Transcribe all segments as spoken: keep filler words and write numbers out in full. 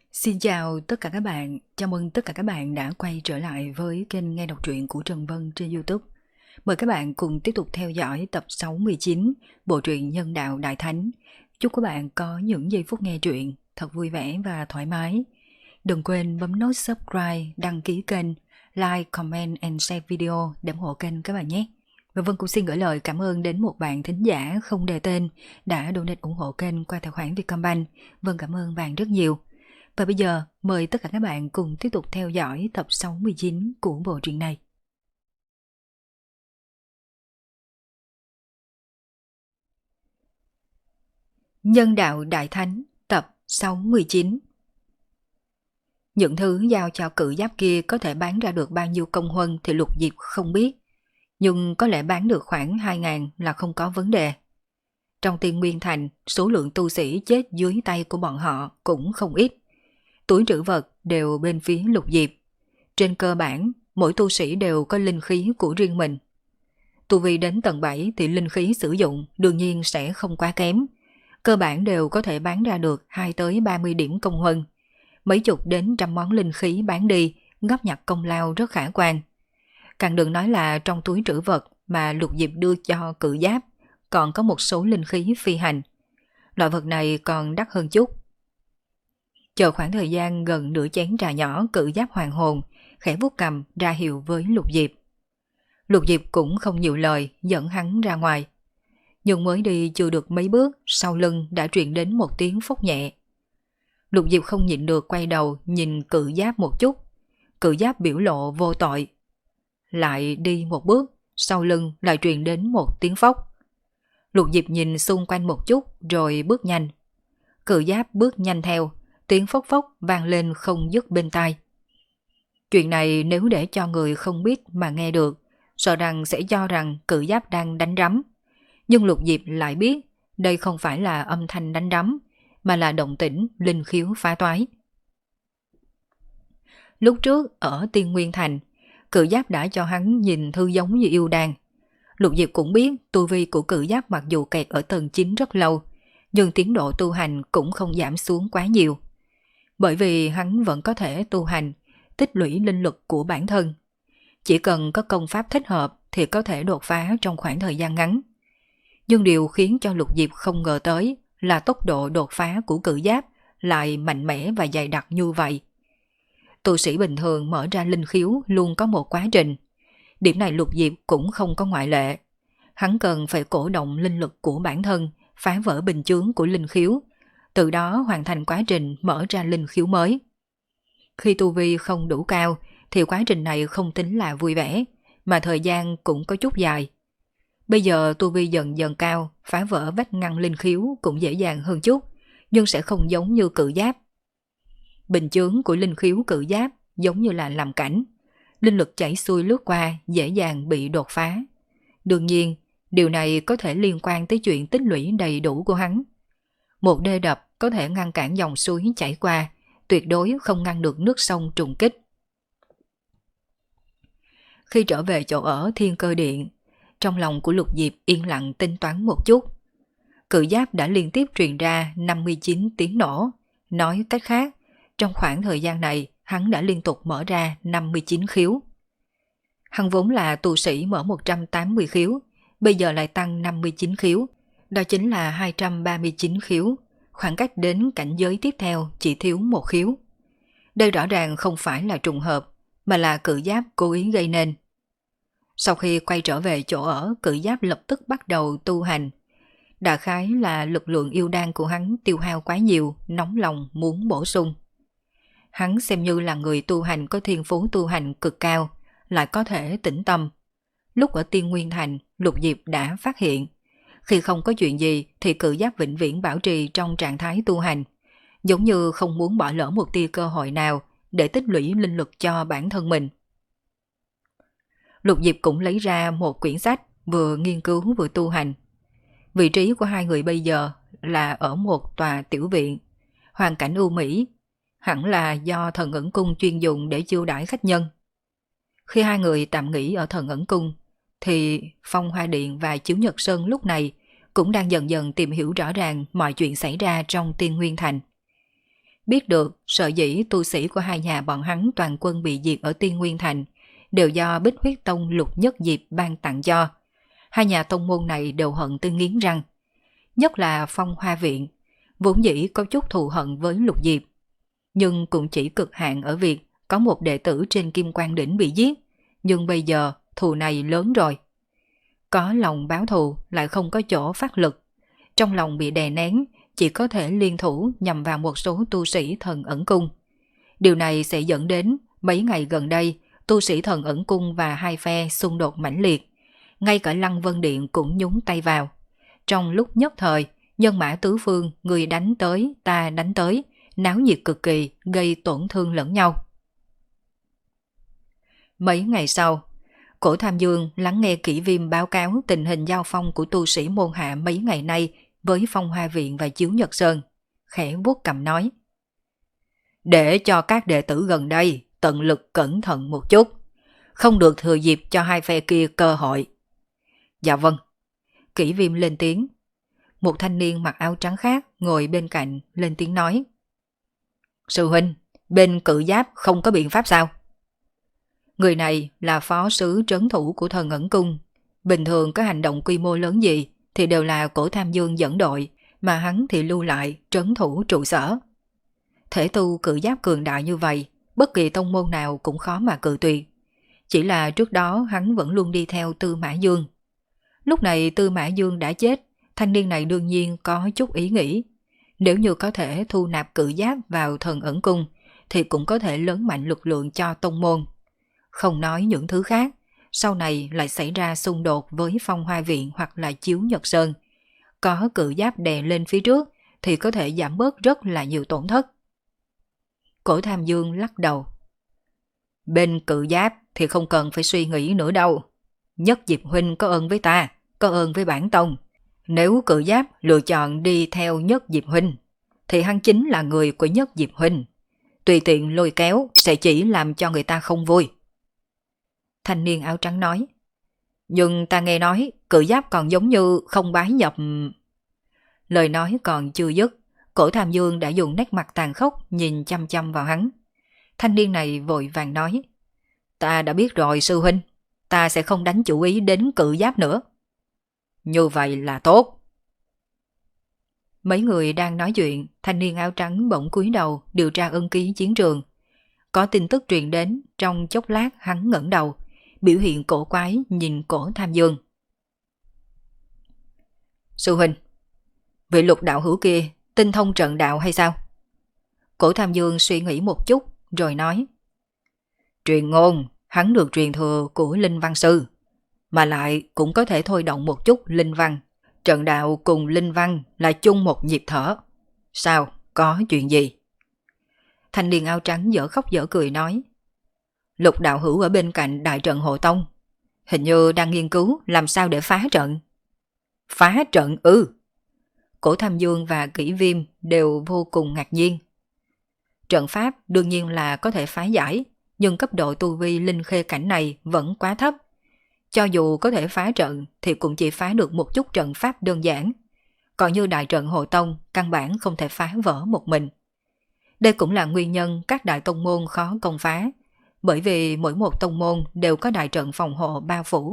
Xin chào tất cả các bạn, chào mừng tất cả các bạn đã quay trở lại với kênh nghe đọc truyện của Trần Vân trên YouTube. Mời các bạn cùng tiếp tục theo dõi tập sáu mươi chín bộ truyện Nhân đạo Đại Thánh. Chúc các bạn có những giây phút nghe truyện thật vui vẻ và thoải mái. Đừng quên bấm nút subscribe, đăng ký kênh, like, comment and share video để ủng hộ kênh các bạn nhé. Và Vân cũng xin gửi lời cảm ơn đến một bạn thính giả không đề tên đã donate ủng hộ kênh qua tài khoản Vietcombank. Vân cảm ơn bạn rất nhiều. Và bây giờ, mời tất cả các bạn cùng tiếp tục theo dõi tập sáu mươi chín của bộ truyện này. Nhân đạo Đại Thánh, tập sáu mươi chín. Những thứ giao cho cự giáp kia có thể bán ra được bao nhiêu công huân thì Lục Diệp không biết, nhưng có lẽ bán được khoảng hai ngàn là không có vấn đề. Trong Tiên Nguyên Thành, số lượng tu sĩ chết dưới tay của bọn họ cũng không ít. Túi trữ vật đều bên phía Lục Diệp. Trên cơ bản, mỗi tu sĩ đều có linh khí của riêng mình. Tu vi đến tầng bảy thì linh khí sử dụng đương nhiên sẽ không quá kém. Cơ bản đều có thể bán ra được hai tới ba mươi điểm công huân. Mấy chục đến trăm món linh khí bán đi, góp nhặt công lao rất khả quan. Càng đừng nói là trong túi trữ vật mà Lục Diệp đưa cho cự giáp, còn có một số linh khí phi hành. Loại vật này còn đắt hơn chút. Chờ khoảng thời gian gần nửa chén trà nhỏ, cự giáp hoàng hồn, khẽ vuốt cầm ra hiệu với Lục Diệp. Lục Diệp cũng không nhiều lời, dẫn hắn ra ngoài. Nhưng mới đi chưa được mấy bước, sau lưng đã truyền đến một tiếng phốc nhẹ. Lục Diệp không nhịn được quay đầu nhìn cự giáp một chút. Cự giáp biểu lộ vô tội. Lại đi một bước, sau lưng lại truyền đến một tiếng phốc. Lục Diệp nhìn xung quanh một chút rồi bước nhanh. Cự giáp bước nhanh theo. Tiếng phốc phốc vang lên không dứt bên tai. Chuyện này nếu để cho người không biết mà nghe được, sợ rằng sẽ cho rằng cự giáp đang đánh rắm. Nhưng Lục Diệp lại biết đây không phải là âm thanh đánh rắm, mà là động tĩnh linh khiếu phá toái. Lúc trước ở Tiên Nguyên Thành, cự giáp đã cho hắn nhìn thư giống như yêu đan. Lục Diệp cũng biết tu vi của cự giáp mặc dù kẹt ở tầng chín rất lâu, nhưng tiến độ tu hành cũng không giảm xuống quá nhiều. Bởi vì hắn vẫn có thể tu hành, tích lũy linh lực của bản thân. Chỉ cần có công pháp thích hợp thì có thể đột phá trong khoảng thời gian ngắn. Nhưng điều khiến cho Lục Diệp không ngờ tới là tốc độ đột phá của cự giáp lại mạnh mẽ và dày đặc như vậy. Tu sĩ bình thường mở ra linh khiếu luôn có một quá trình. Điểm này Lục Diệp cũng không có ngoại lệ. Hắn cần phải cổ động linh lực của bản thân, phá vỡ bình chướng của linh khiếu, từ đó hoàn thành quá trình mở ra linh khiếu mới. Khi tu vi không đủ cao thì quá trình này không tính là vui vẻ, mà thời gian cũng có chút dài. Bây giờ tu vi dần dần cao, phá vỡ vách ngăn linh khiếu cũng dễ dàng hơn chút, nhưng sẽ không giống như cự giáp. Bình chướng của linh khiếu cự giáp giống như là làm cảnh, linh lực chảy xuôi lướt qua dễ dàng bị đột phá. Đương nhiên, điều này có thể liên quan tới chuyện tích lũy đầy đủ của hắn. Một đê đập có thể ngăn cản dòng suối chảy qua, tuyệt đối không ngăn được nước sông trùng kích. Khi trở về chỗ ở Thiên Cơ Điện, trong lòng của Lục Diệp yên lặng tính toán một chút. Cự giáp đã liên tiếp truyền ra năm mươi chín tiếng nổ. Nói cách khác, trong khoảng thời gian này hắn đã liên tục mở ra năm mươi chín khiếu. Hắn vốn là tu sĩ mở một trăm tám mươi khiếu, bây giờ lại tăng năm mươi chín khiếu. Đó chính là hai trăm ba mươi chín khiếu, khoảng cách đến cảnh giới tiếp theo chỉ thiếu một khiếu. Đây rõ ràng không phải là trùng hợp, mà là cự giáp cố ý gây nên. Sau khi quay trở về chỗ ở, cự giáp lập tức bắt đầu tu hành. Đại khái là lực lượng yêu đan của hắn tiêu hao quá nhiều, nóng lòng muốn bổ sung. Hắn xem như là người tu hành có thiên phú tu hành cực cao, lại có thể tĩnh tâm. Lúc ở Tiên Nguyên Thành, Lục Diệp đã phát hiện, khi không có chuyện gì thì cự giáp vĩnh viễn bảo trì trong trạng thái tu hành, giống như không muốn bỏ lỡ một tia cơ hội nào để tích lũy linh lực cho bản thân mình. Lục Diệp cũng lấy ra một quyển sách, vừa nghiên cứu vừa tu hành. Vị trí của hai người bây giờ là ở một tòa tiểu viện, hoàn cảnh ưu mỹ, hẳn là do Thần Ẩn Cung chuyên dùng để chiêu đãi khách nhân. Khi hai người tạm nghỉ ở Thần Ẩn Cung, thì Phong Hoa Điện và Chiếu Nhật Sơn lúc này cũng đang dần dần tìm hiểu rõ ràng mọi chuyện xảy ra trong Tiên Nguyên Thành. biết được sở dĩ tu sĩ của hai nhà bọn hắn toàn quân bị diệt ở Tiên Nguyên Thành đều do Bích Huyết Tông Lục Nhất Diệp ban tặng cho. Hai nhà tông môn này đều hận tới nghiến răng. Nhất là Phong Hoa Viện, vốn dĩ có chút thù hận với Lục Diệp, nhưng cũng chỉ cực hạn ở việc có một đệ tử trên Kim Quang Đỉnh bị giết, nhưng bây giờ thù này lớn rồi. Có lòng báo thù lại không có chỗ phát lực, trong lòng bị đè nén, chỉ có thể liên thủ nhằm vào một số tu sĩ Thần Ẩn Cung. Điều này sẽ dẫn đến mấy ngày gần đây tu sĩ Thần Ẩn Cung và hai phe xung đột mãnh liệt, ngay cả Lăng Vân Điện cũng nhúng tay vào. Trong lúc nhất thời, nhân mã tứ phương, người đánh tới, ta đánh tới, náo nhiệt cực kỳ, gây tổn thương lẫn nhau. Mấy ngày sau, Cổ Tham Dương lắng nghe Kỷ Viêm báo cáo tình hình giao phong của tu sĩ môn hạ mấy ngày nay với Phong Hoa Viện và Chiếu Nhật Sơn, khẽ vuốt cằm nói: để cho các đệ tử gần đây tận lực cẩn thận một chút, không được thừa dịp cho hai phe kia cơ hội. Dạ vâng. Kỷ Viêm lên tiếng. Một thanh niên mặc áo trắng khác ngồi bên cạnh lên tiếng nói: sư huynh, bên Cự Giáp không có biện pháp sao? Người này là phó sứ trấn thủ của Thần Ẩn Cung. Bình thường có hành động quy mô lớn gì thì đều là Cổ Tham Dương dẫn đội, mà hắn thì lưu lại trấn thủ trụ sở. Thể tu Cự Giáp cường đại như vậy, bất kỳ tông môn nào cũng khó mà cự tuyệt. Chỉ là trước đó hắn vẫn luôn đi theo Tư Mã Dương. Lúc này Tư Mã Dương đã chết, thanh niên này đương nhiên có chút ý nghĩ. Nếu như có thể thu nạp Cự Giáp vào Thần Ẩn Cung thì cũng có thể lớn mạnh lực lượng cho tông môn. Không nói những thứ khác, sau này lại xảy ra xung đột với Phong Hoa Viện hoặc là Chiếu Nhật Sơn. Có Cự Giáp đè lên phía trước thì có thể giảm bớt rất là nhiều tổn thất. Cổ Tham Dương lắc đầu. Bên Cự Giáp thì không cần phải suy nghĩ nữa đâu. Nhất Diệp huynh có ơn với ta, có ơn với bản tông. Nếu Cự Giáp lựa chọn đi theo Nhất Diệp huynh thì hắn chính là người của Nhất Diệp huynh. Tùy tiện lôi kéo sẽ chỉ làm cho người ta không vui. Thanh niên áo trắng nói. Nhưng ta nghe nói Cự Giáp còn giống như không bái nhập. Lời nói còn chưa dứt, Cổ Tham Dương đã dùng nét mặt tàn khốc nhìn chăm chăm vào hắn. Thanh niên này vội vàng nói: ta đã biết rồi sư huynh, ta sẽ không đánh chủ ý đến Cự Giáp nữa. Như vậy là tốt. Mấy người đang nói chuyện, thanh niên áo trắng bỗng cúi đầu điều tra ân ký chiến trường. Có tin tức truyền đến, trong chốc lát hắn ngẩng đầu, biểu hiện cổ quái nhìn Cổ Tham Dương. Sư huynh, vị Lục đạo hữu kia tinh thông trận đạo hay sao? Cổ Tham Dương suy nghĩ một chút rồi nói: truyền ngôn hắn được truyền thừa của Linh Văn Sư, mà lại cũng có thể thôi động một chút Linh Văn. Trận đạo cùng Linh Văn là chung một nhịp thở. Sao, có chuyện gì? Thanh niên áo trắng dở khóc dở cười nói: Lục đạo hữu ở bên cạnh đại trận hộ tông, hình như đang nghiên cứu làm sao để phá trận. Phá trận ư? Cổ Tham Dương và Kỷ Viêm đều vô cùng ngạc nhiên. Trận pháp đương nhiên là có thể phá giải, nhưng cấp độ tu vi linh khê cảnh này vẫn quá thấp. Cho dù có thể phá trận thì cũng chỉ phá được một chút trận pháp đơn giản. Còn như đại trận hộ tông, căn bản không thể phá vỡ một mình. Đây cũng là nguyên nhân các đại tông môn khó công phá, bởi vì mỗi một tông môn đều có đại trận phòng hộ bao phủ.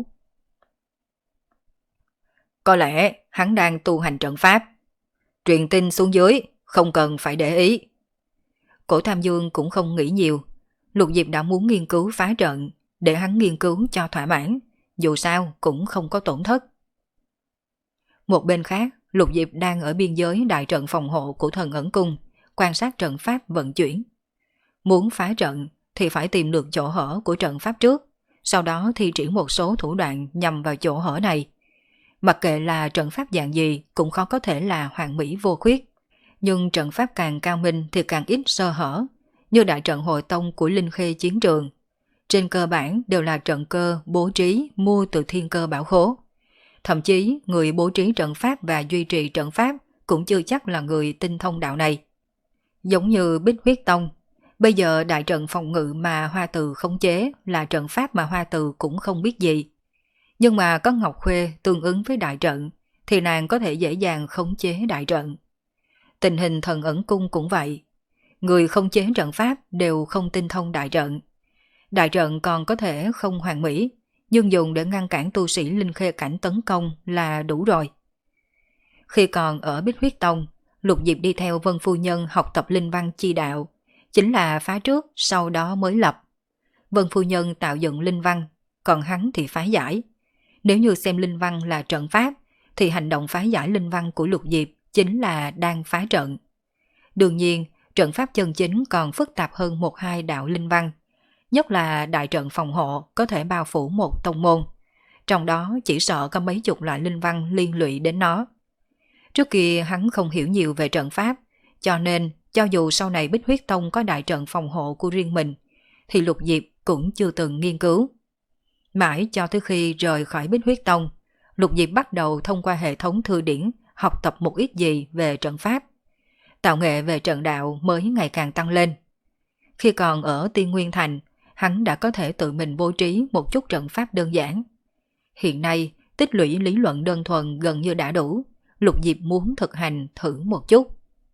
Có lẽ hắn đang tu hành trận pháp. Truyền tin xuống dưới, không cần phải để ý. Cổ Tham Dương cũng không nghĩ nhiều. Lục Diệp đã muốn nghiên cứu phá trận, để hắn nghiên cứu cho thỏa mãn, dù sao cũng không có tổn thất. Một bên khác, Lục Diệp đang ở biên giới đại trận phòng hộ của Thần Ẩn Cung, quan sát trận pháp vận chuyển. Muốn phá trận thì phải tìm được chỗ hở của trận pháp trước, sau đó thi triển một số thủ đoạn nhằm vào chỗ hở này. Mặc kệ là trận pháp dạng gì cũng khó có thể là hoàn mỹ vô khuyết. Nhưng trận pháp càng cao minh thì càng ít sơ hở, như đại trận hội tông của Linh Khê chiến trường. Trên cơ bản đều là trận cơ bố trí mua từ thiên cơ bảo khố. Thậm chí người bố trí trận pháp và duy trì trận pháp cũng chưa chắc là người tinh thông đạo này. Giống như Bích Huyết Tông, bây giờ đại trận phòng ngự mà Hoa Từ khống chế là trận pháp mà Hoa Từ cũng không biết gì. Nhưng mà có Ngọc Khuê tương ứng với đại trận thì nàng có thể dễ dàng khống chế đại trận. Tình hình Thần Ẩn Cung cũng vậy. Người không chế trận pháp đều không tinh thông đại trận. Đại trận còn có thể không hoàn mỹ, nhưng dùng để ngăn cản tu sĩ linh khê cảnh tấn công là đủ rồi. Khi còn ở Bích Huyết Tông, Lục Diệp đi theo Vân Phu Nhân học tập linh văn chi đạo, chính là phá trước, sau đó mới lập. Vân Phu Nhân tạo dựng linh văn, còn hắn thì phá giải. Nếu như xem linh văn là trận pháp, thì hành động phá giải linh văn của Lục Diệp chính là đang phá trận. Đương nhiên, trận pháp chân chính còn phức tạp hơn một hai đạo linh văn, nhất là đại trận phòng hộ có thể bao phủ một tông môn. Trong đó chỉ sợ có mấy chục loại linh văn liên lụy đến nó. Trước kia hắn không hiểu nhiều về trận pháp, cho nên cho dù sau này Bích Huyết Tông có đại trận phòng hộ của riêng mình, thì Lục Diệp cũng chưa từng nghiên cứu. Mãi cho tới khi rời khỏi Bích Huyết Tông, Lục Diệp bắt đầu thông qua hệ thống thư điển học tập một ít gì về trận pháp. Tạo nghệ về trận đạo mới ngày càng tăng lên. Khi còn ở Tiên Nguyên Thành, hắn đã có thể tự mình bố trí một chút trận pháp đơn giản. Hiện nay, tích lũy lý luận đơn thuần gần như đã đủ, Lục Diệp muốn thực hành thử một chút.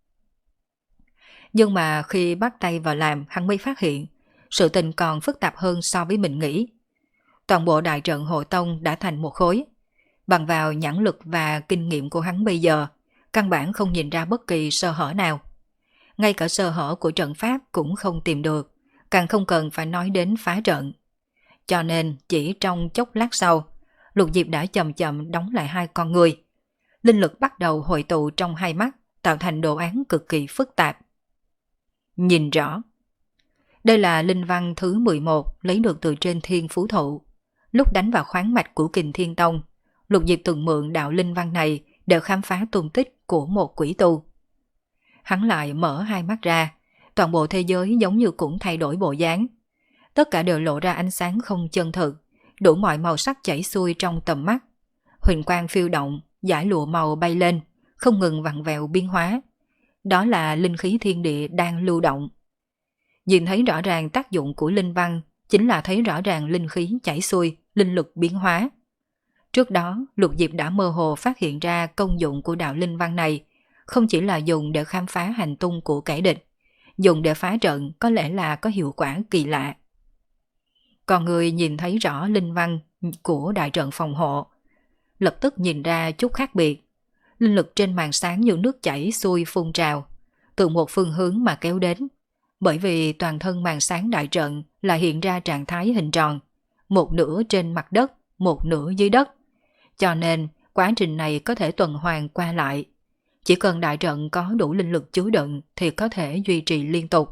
Nhưng mà khi bắt tay vào làm, hắn mới phát hiện, sự tình còn phức tạp hơn so với mình nghĩ. Toàn bộ đại trận hội tông đã thành một khối. Bằng vào nhãn lực và kinh nghiệm của hắn bây giờ, căn bản không nhìn ra bất kỳ sơ hở nào. Ngay cả sơ hở của trận pháp cũng không tìm được, càng không cần phải nói đến phá trận. Cho nên chỉ trong chốc lát sau, Lục Diệp đã chậm chậm đóng lại hai con người. Linh lực bắt đầu hội tụ trong hai mắt, tạo thành đồ án cực kỳ phức tạp. Nhìn rõ. Đây là linh văn thứ mười một lấy được từ trên Thiên Phú Thụ. Lúc đánh vào khoáng mạch của Kình Thiên Tông, Lục Diệp từng mượn đạo linh văn này để khám phá tung tích của một quỷ tu. Hắn lại mở hai mắt ra, toàn bộ thế giới giống như cũng thay đổi bộ dáng. Tất cả đều lộ ra ánh sáng không chân thực, đủ mọi màu sắc chảy xuôi trong tầm mắt. Huỳnh quang phiêu động, dải lụa màu bay lên, không ngừng vặn vẹo biến hóa. Đó là linh khí thiên địa đang lưu động. Nhìn thấy rõ ràng tác dụng của linh văn, chính là thấy rõ ràng linh khí chảy xuôi, linh lực biến hóa. Trước đó, Lục Diệp đã mơ hồ phát hiện ra công dụng của đạo linh văn này, không chỉ là dùng để khám phá hành tung của kẻ địch, dùng để phá trận có lẽ là có hiệu quả kỳ lạ. Còn người nhìn thấy rõ linh văn của đại trận phòng hộ, lập tức nhìn ra chút khác biệt. Linh lực trên màn sáng như nước chảy xuôi phun trào, từ một phương hướng mà kéo đến. Bởi vì toàn thân màn sáng đại trận là hiện ra trạng thái hình tròn, một nửa trên mặt đất, một nửa dưới đất. Cho nên quá trình này có thể tuần hoàn qua lại. Chỉ cần đại trận có đủ linh lực chứa đựng thì có thể duy trì liên tục.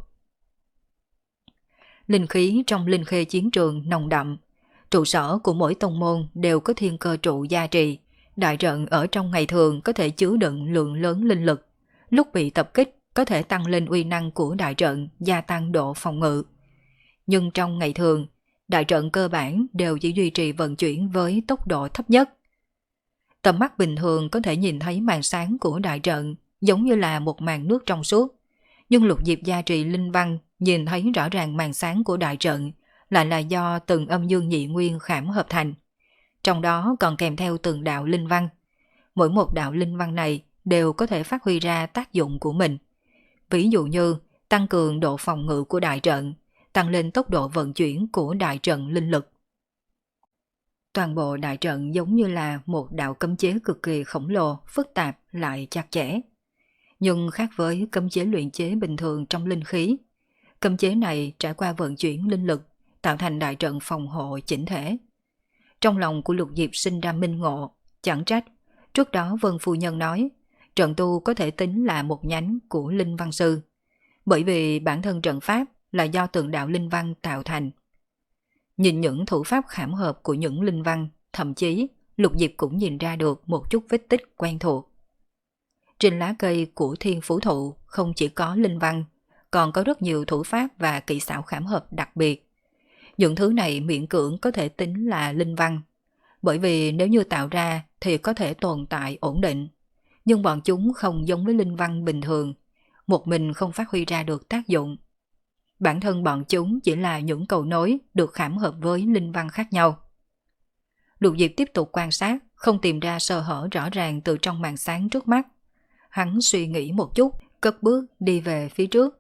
Linh khí trong linh khê chiến trường nồng đậm. Trụ sở của mỗi tông môn đều có thiên cơ trụ gia trì. Đại trận ở trong ngày thường có thể chứa đựng lượng lớn linh lực. Lúc bị tập kích có thể tăng lên uy năng của đại trận, gia tăng độ phòng ngự. Nhưng trong ngày thường, đại trận cơ bản đều chỉ duy trì vận chuyển với tốc độ thấp nhất. Tầm mắt bình thường có thể nhìn thấy màn sáng của đại trận giống như là một màn nước trong suốt. Nhưng Lục Diệp gia trì linh văn nhìn thấy rõ ràng màn sáng của đại trận lại là do từng âm dương nhị nguyên khảm hợp thành. Trong đó còn kèm theo từng đạo linh văn. Mỗi một đạo linh văn này đều có thể phát huy ra tác dụng của mình. Ví dụ như tăng cường độ phòng ngự của đại trận, tăng lên tốc độ vận chuyển của đại trận linh lực. Toàn bộ đại trận giống như là một đạo cấm chế cực kỳ khổng lồ, phức tạp lại chặt chẽ. Nhưng khác với cấm chế luyện chế bình thường trong linh khí, cấm chế này trải qua vận chuyển linh lực, tạo thành đại trận phòng hộ chỉnh thể. Trong lòng của Lục Diệp sinh ra minh ngộ, chẳng trách. Trước đó Vân Phu Nhân nói, trận tu có thể tính là một nhánh của Linh Văn Sư, bởi vì bản thân trận pháp là do từng đạo linh văn tạo thành. Nhìn những thủ pháp khảm hợp của những linh văn, thậm chí Lục Diệp cũng nhìn ra được một chút vết tích quen thuộc. Trên lá cây của Thiên Phú Thụ không chỉ có linh văn, còn có rất nhiều thủ pháp và kỹ xảo khảm hợp đặc biệt. Những thứ này miễn cưỡng có thể tính là linh văn, bởi vì nếu như tạo ra thì có thể tồn tại ổn định. Nhưng bọn chúng không giống với linh văn bình thường, một mình không phát huy ra được tác dụng. Bản thân bọn chúng chỉ là những cầu nối được khảm hợp với linh văn khác nhau. Lục Diệp tiếp tục quan sát, không tìm ra sơ hở rõ ràng từ trong màn sáng trước mắt. Hắn suy nghĩ một chút, cất bước đi về phía trước,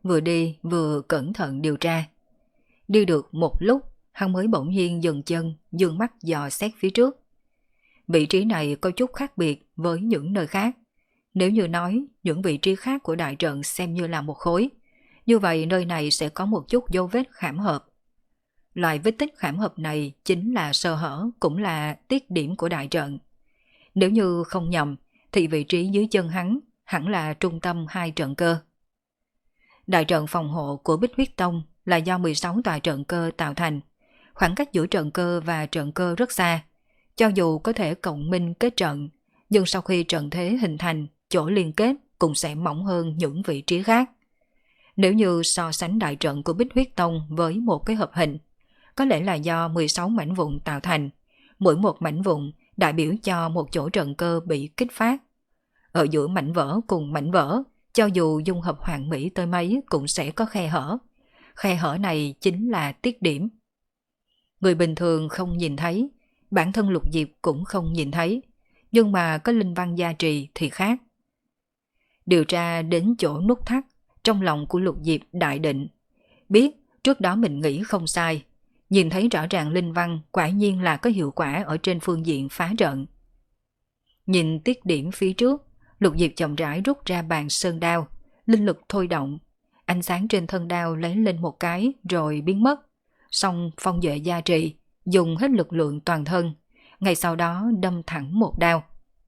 vừa đi vừa cẩn thận điều tra. Đi được một lúc, hắn mới bỗng nhiên dừng chân, dương mắt dò xét phía trước. Vị trí này có chút khác biệt với những nơi khác. Nếu như nói những vị trí khác của đại trận xem như là một khối, như vậy nơi này sẽ có một chút dấu vết khảm hợp. Loại vết tích khảm hợp này chính là sơ hở, cũng là tiết điểm của đại trận. Nếu như không nhầm, thì vị trí dưới chân hắn hẳn là trung tâm hai trận cơ. Đại trận phòng hộ của Bích Huyết Tông là do mười sáu tòa trận cơ tạo thành. Khoảng cách giữa trận cơ và trận cơ rất xa. Cho dù có thể cộng minh kết trận, nhưng sau khi trận thế hình thành, chỗ liên kết cũng sẽ mỏng hơn những vị trí khác. Nếu như so sánh đại trận của Bích Huyết Tông với một cái hợp hình, có lẽ là do mười sáu mảnh vụn tạo thành, mỗi một mảnh vụn đại biểu cho một chỗ trận cơ bị kích phát. Ở giữa mảnh vỡ cùng mảnh vỡ, cho dù dung hợp hoàn mỹ tới mấy cũng sẽ có khe hở. Khe hở này chính là tiết điểm. Người bình thường không nhìn thấy, bản thân Lục Diệp cũng không nhìn thấy, nhưng mà có linh văn gia trì thì khác. Điều tra đến chỗ nút thắt, trong lòng của Lục Diệp đại định, biết trước đó mình nghĩ không sai, nhìn thấy rõ ràng linh văn quả nhiên là có hiệu quả ở trên phương diện phá trận. Nhìn tiết điểm phía trước, Lục Diệp chậm rãi rút ra bàn sơn đao, linh lực thôi động, ánh sáng trên thân đao lấy lên một cái rồi biến mất, xong phong duệ gia trì, dùng hết lực lượng toàn thân, ngay sau đó đâm thẳng một đao.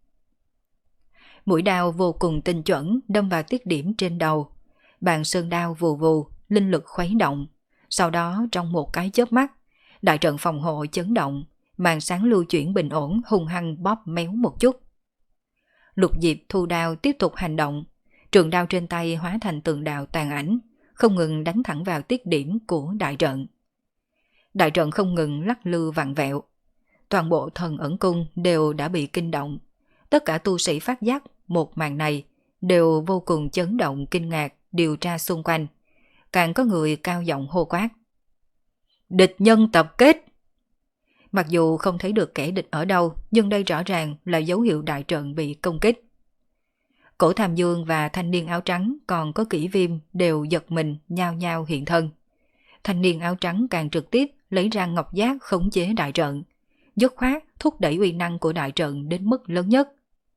Mũi đao vô cùng tinh chuẩn đâm vào tiết điểm trên đầu, bàn sơn đao vù vù, linh lực khuấy động, sau đó trong một cái chớp mắt, đại trận phòng hộ chấn động, màn sáng lưu chuyển bình ổn hung hăng bóp méo một chút. Lục Diệp thu đao tiếp tục hành động, trường đao trên tay hóa thành từng đạo tàn ảnh, không ngừng đánh thẳng vào tiết điểm của đại trận. Đại trận không ngừng lắc lư vặn vẹo, toàn bộ thần ẩn cung đều đã bị kinh động. Tất cả tu sĩ phát giác một màn này đều vô cùng chấn động kinh ngạc điều tra xung quanh, càng có người cao giọng hô quát. Địch nhân tập kết! Mặc dù không thấy được kẻ địch ở đâu, nhưng đây rõ ràng là dấu hiệu đại trận bị công kích. Cổ Tham Dương và thanh niên áo trắng còn có Kỷ Viêm đều giật mình nhao nhao hiện thân. Thanh niên áo trắng càng trực tiếp lấy ra ngọc giác khống chế đại trận, dứt khoát thúc đẩy uy năng của đại trận đến mức lớn nhất.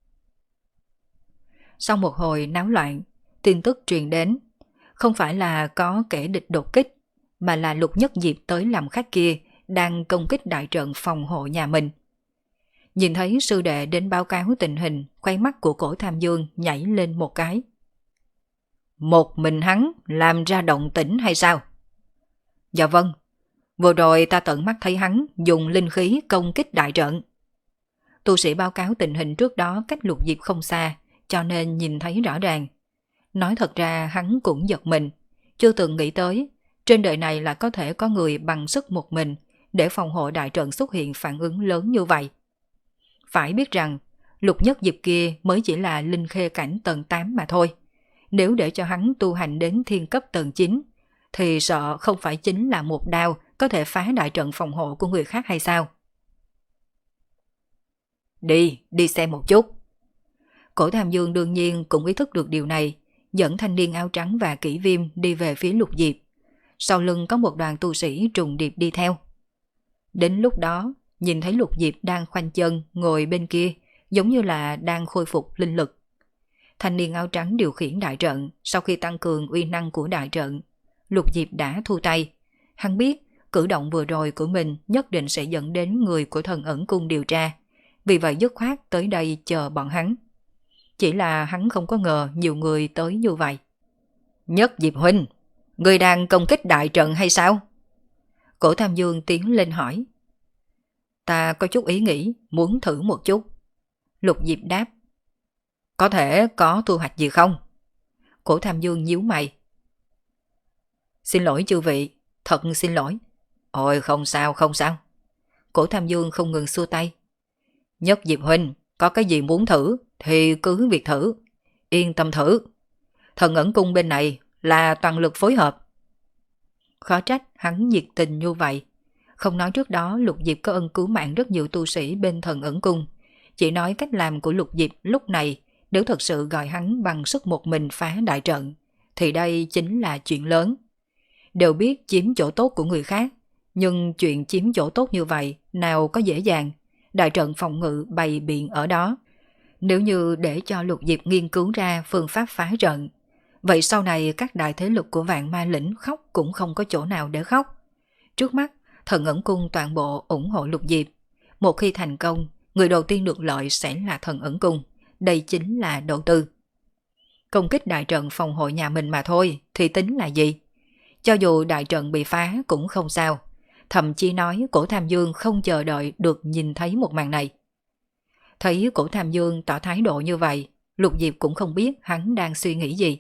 Sau một hồi náo loạn, tin tức truyền đến, không phải là có kẻ địch đột kích, mà là Lục Nhất Diệp tới làm khách kia đang công kích đại trận phòng hộ nhà mình. Nhìn thấy sư đệ đến báo cáo tình hình, khoái mắt của Cổ Tham Dương nhảy lên một cái. Một mình hắn làm ra động tĩnh hay sao? Dạ vâng, vừa rồi ta tận mắt thấy hắn dùng linh khí công kích đại trận. Tu sĩ báo cáo tình hình trước đó cách Lục Diệp không xa, cho nên nhìn thấy rõ ràng. Nói thật ra hắn cũng giật mình, chưa từng nghĩ tới, trên đời này là có thể có người bằng sức một mình để phòng hộ đại trận xuất hiện phản ứng lớn như vậy. Phải biết rằng, Lục Nhất Diệp kia mới chỉ là linh khê cảnh tầng tám mà thôi. Nếu để cho hắn tu hành đến thiên cấp tầng chín, thì sợ không phải chính là một đao có thể phá đại trận phòng hộ của người khác hay sao? Đi, đi xem một chút. Cổ Tham Dương đương nhiên cũng ý thức được điều này, dẫn thanh niên áo trắng và Kỷ Viêm đi về phía Lục Diệp. Sau lưng có một đoàn tu sĩ trùng điệp đi theo. Đến lúc đó, nhìn thấy Lục Diệp đang khoanh chân ngồi bên kia, giống như là đang khôi phục linh lực. Thanh niên áo trắng điều khiển đại trận, sau khi tăng cường uy năng của đại trận, Lục Diệp đã thu tay. Hắn biết cử động vừa rồi của mình nhất định sẽ dẫn đến người của thần ẩn cung điều tra, vì vậy dứt khoát tới đây chờ bọn hắn. Chỉ là hắn không có ngờ nhiều người tới như vậy. Nhất Diệp huynh, người đang công kích đại trận hay sao? Cổ Tham Dương tiến lên hỏi. Ta có chút ý nghĩ, muốn thử một chút. Lục Diệp đáp. Có thể có thu hoạch gì không? Cổ Tham Dương nhíu mày. Xin lỗi chư vị, thật xin lỗi. Ôi không sao, không sao. Cổ Tham Dương không ngừng xua tay. Nhất Diệp huynh, có cái gì muốn thử thì cứ việc thử. Yên tâm thử. Thần ẩn cung bên này là toàn lực phối hợp. Khó trách hắn nhiệt tình như vậy. Không nói trước đó Lục Diệp có ân cứu mạng rất nhiều tu sĩ bên thần ẩn cung. Chỉ nói cách làm của Lục Diệp lúc này, nếu thật sự gọi hắn bằng sức một mình phá đại trận, thì đây chính là chuyện lớn. Đều biết chiếm chỗ tốt của người khác, nhưng chuyện chiếm chỗ tốt như vậy nào có dễ dàng. Đại trận phòng ngự bày biện ở đó. Nếu như để cho Lục Diệp nghiên cứu ra phương pháp phá trận, vậy sau này các đại thế lực của Vạn Ma Lĩnh khóc cũng không có chỗ nào để khóc. Trước mắt, Thần Ẩn Cung toàn bộ ủng hộ Lục Diệp. Một khi thành công, người đầu tiên được lợi sẽ là Thần Ẩn Cung. Đây chính là đầu tư. Công kích đại trận phòng hộ nhà mình mà thôi, thì tính là gì? Cho dù đại trận bị phá cũng không sao. Thậm chí nói Cổ Tham Dương không chờ đợi được nhìn thấy một màn này. Thấy Cổ Tham Dương tỏ thái độ như vậy, Lục Diệp cũng không biết hắn đang suy nghĩ gì.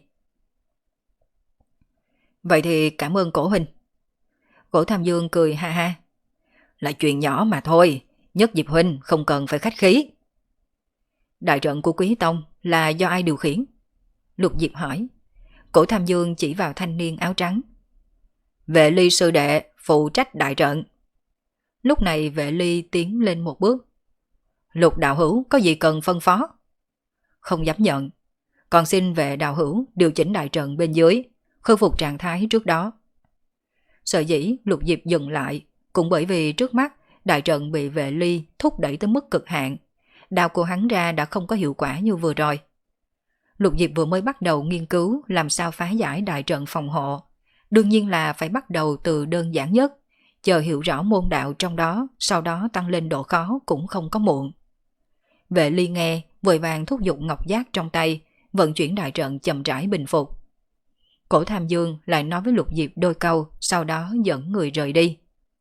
Vậy thì cảm ơn Cổ huynh. Cổ Tham Dương cười ha ha. Là chuyện nhỏ mà thôi, Nhất Diệp huynh không cần phải khách khí. Đại trận của Quý Tông là do ai điều khiển? Lục Diệp hỏi. Cổ Tham Dương chỉ vào thanh niên áo trắng. Vệ Ly sư đệ phụ trách đại trận. Lúc này Vệ Ly tiến lên một bước. Lục đạo hữu có gì cần phân phó? Không dám nhận. Còn xin Vệ đạo hữu điều chỉnh đại trận bên dưới, khôi phục trạng thái trước đó. Sở dĩ Lục Diệp dừng lại cũng bởi vì trước mắt đại trận bị Vệ Ly thúc đẩy tới mức cực hạn. Đao của hắn ra đã không có hiệu quả như vừa rồi. Lục Diệp vừa mới bắt đầu nghiên cứu làm sao phá giải đại trận phòng hộ. Đương nhiên là phải bắt đầu từ đơn giản nhất, chờ hiểu rõ môn đạo trong đó, sau đó tăng lên độ khó cũng không có muộn. Vệ Ly nghe, vội vàng thúc giục ngọc giác trong tay, vận chuyển đại trận chậm rãi bình phục. Cổ Tham Dương lại nói với Lục Diệp đôi câu, sau đó dẫn người rời đi.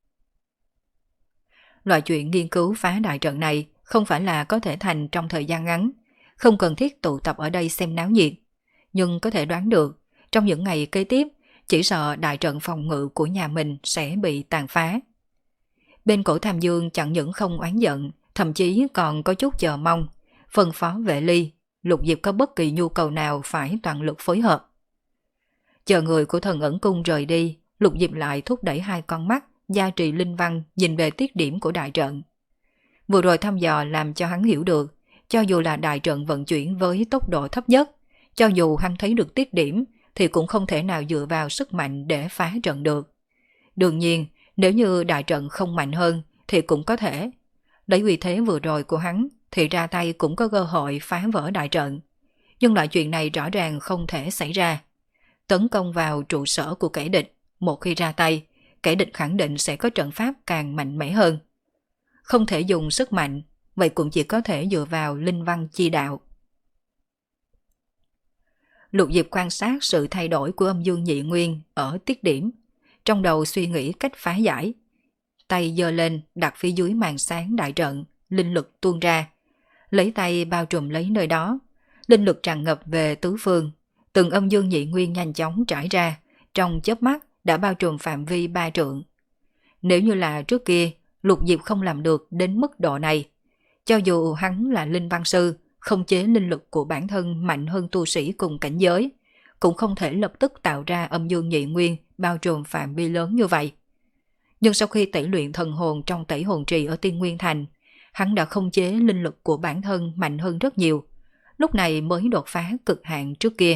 Loại chuyện nghiên cứu phá đại trận này không phải là có thể thành trong thời gian ngắn, không cần thiết tụ tập ở đây xem náo nhiệt. Nhưng có thể đoán được, trong những ngày kế tiếp, chỉ sợ đại trận phòng ngự của nhà mình sẽ bị tàn phá. Bên Cổ Tham Dương chẳng những không oán giận, thậm chí còn có chút chờ mong, phân phó Vệ Ly, Lục Diệp có bất kỳ nhu cầu nào phải toàn lực phối hợp. Chờ người của Thần Ẩn Cung rời đi, Lục Diệp lại thúc đẩy hai con mắt, gia trì linh văn nhìn về tiết điểm của đại trận. Vừa rồi thăm dò làm cho hắn hiểu được, cho dù là đại trận vận chuyển với tốc độ thấp nhất, cho dù hắn thấy được tiết điểm, thì cũng không thể nào dựa vào sức mạnh để phá trận được. Đương nhiên, nếu như đại trận không mạnh hơn, thì cũng có thể. Lấy uy thế vừa rồi của hắn, thì ra tay cũng có cơ hội phá vỡ đại trận. Nhưng loại chuyện này rõ ràng không thể xảy ra. Tấn công vào trụ sở của kẻ địch, một khi ra tay, kẻ địch khẳng định sẽ có trận pháp càng mạnh mẽ hơn. Không thể dùng sức mạnh, vậy cũng chỉ có thể dựa vào linh văn chi đạo. Lục Diệp quan sát sự thay đổi của âm dương nhị nguyên ở tiết điểm, trong đầu suy nghĩ cách phá giải. Tay giơ lên đặt phía dưới màn sáng đại trận, linh lực tuôn ra, lấy tay bao trùm lấy nơi đó, linh lực tràn ngập về tứ phương, từng âm dương nhị nguyên nhanh chóng trải ra, trong chớp mắt đã bao trùm phạm vi ba trượng. Nếu như là trước kia, Lục Diệp không làm được đến mức độ này. Cho dù hắn là linh văn sư, không chế linh lực của bản thân mạnh hơn tu sĩ cùng cảnh giới, cũng không thể lập tức tạo ra âm dương nhị nguyên bao trùm phạm vi lớn như vậy. Nhưng sau khi tẩy luyện thần hồn trong tẩy hồn trì ở Tiên Nguyên Thành, hắn đã không chế linh lực của bản thân mạnh hơn rất nhiều, lúc này mới đột phá cực hạn trước kia.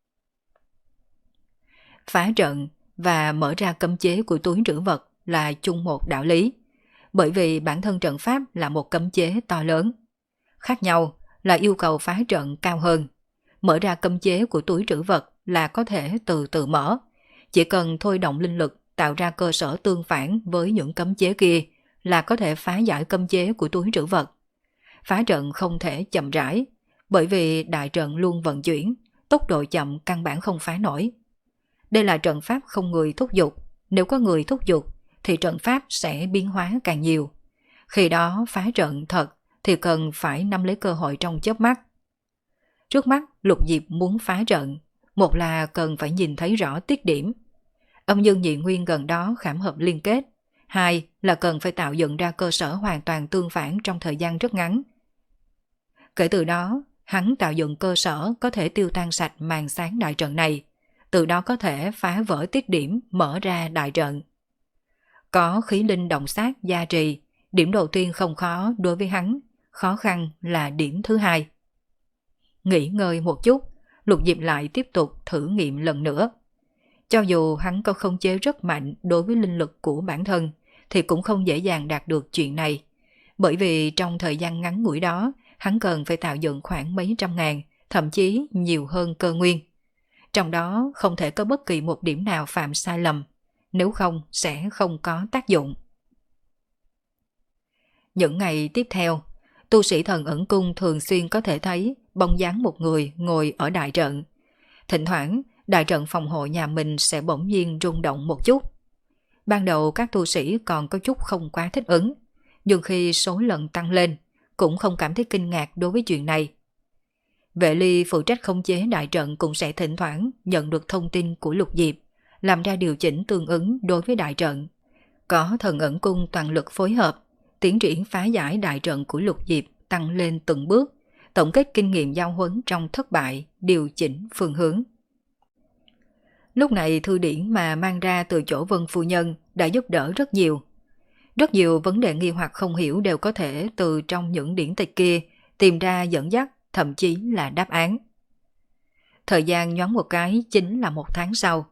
Phá trận và mở ra cấm chế của túi trữ vật là chung một đạo lý, bởi vì bản thân trận pháp là một cấm chế to lớn. Khác nhau là yêu cầu phá trận cao hơn. Mở ra cấm chế của túi trữ vật là có thể từ từ mở, chỉ cần thôi động linh lực tạo ra cơ sở tương phản với những cấm chế kia là có thể phá giải cấm chế của túi trữ vật. Phá trận không thể chậm rãi, bởi vì đại trận luôn vận chuyển, tốc độ chậm căn bản không phá nổi. Đây là trận pháp không người thúc giục, nếu có người thúc giục thì trận pháp sẽ biến hóa càng nhiều. Khi đó phá trận thật thì cần phải nắm lấy cơ hội trong chớp mắt. Trước mắt Lục Diệp muốn phá trận, một là cần phải nhìn thấy rõ tiết điểm, âm dương nhị nguyên gần đó khảm hợp liên kết, hai là cần phải tạo dựng ra cơ sở hoàn toàn tương phản trong thời gian rất ngắn. Kể từ đó, hắn tạo dựng cơ sở có thể tiêu tan sạch màn sáng đại trận này, từ đó có thể phá vỡ tiết điểm, mở ra đại trận. Có khí linh động sát gia trì, điểm đầu tiên không khó đối với hắn, khó khăn là điểm thứ hai. Nghỉ ngơi một chút, Lục Diệp lại tiếp tục thử nghiệm lần nữa. Cho dù hắn có khống chế rất mạnh đối với linh lực của bản thân, thì cũng không dễ dàng đạt được chuyện này. Bởi vì trong thời gian ngắn ngủi đó, hắn cần phải tạo dựng khoảng mấy trăm ngàn, thậm chí nhiều hơn cơ nguyên. Trong đó không thể có bất kỳ một điểm nào phạm sai lầm, nếu không sẽ không có tác dụng. Những ngày tiếp theo, tu sĩ Thần Ẩn Cung thường xuyên có thể thấy bóng dáng một người ngồi ở đại trận. Thỉnh thoảng, đại trận phòng hộ nhà mình sẽ bỗng nhiên rung động một chút. Ban đầu các tu sĩ còn có chút không quá thích ứng, nhưng khi số lần tăng lên, cũng không cảm thấy kinh ngạc đối với chuyện này. Vệ Ly phụ trách khống chế đại trận cũng sẽ thỉnh thoảng nhận được thông tin của Lục Diệp, làm ra điều chỉnh tương ứng đối với đại trận. Có Thần Ẩn Cung toàn lực phối hợp, tiến triển phá giải đại trận của Lục Diệp tăng lên từng bước, tổng kết kinh nghiệm giao huấn trong thất bại, điều chỉnh phương hướng. Lúc này thư điển mà mang ra từ chỗ Vân Phu Nhân đã giúp đỡ rất nhiều. Rất nhiều vấn đề nghi hoặc không hiểu đều có thể từ trong những điển tịch kia tìm ra dẫn dắt, thậm chí là đáp án. Thời gian nhoáng một cái chính là một tháng sau.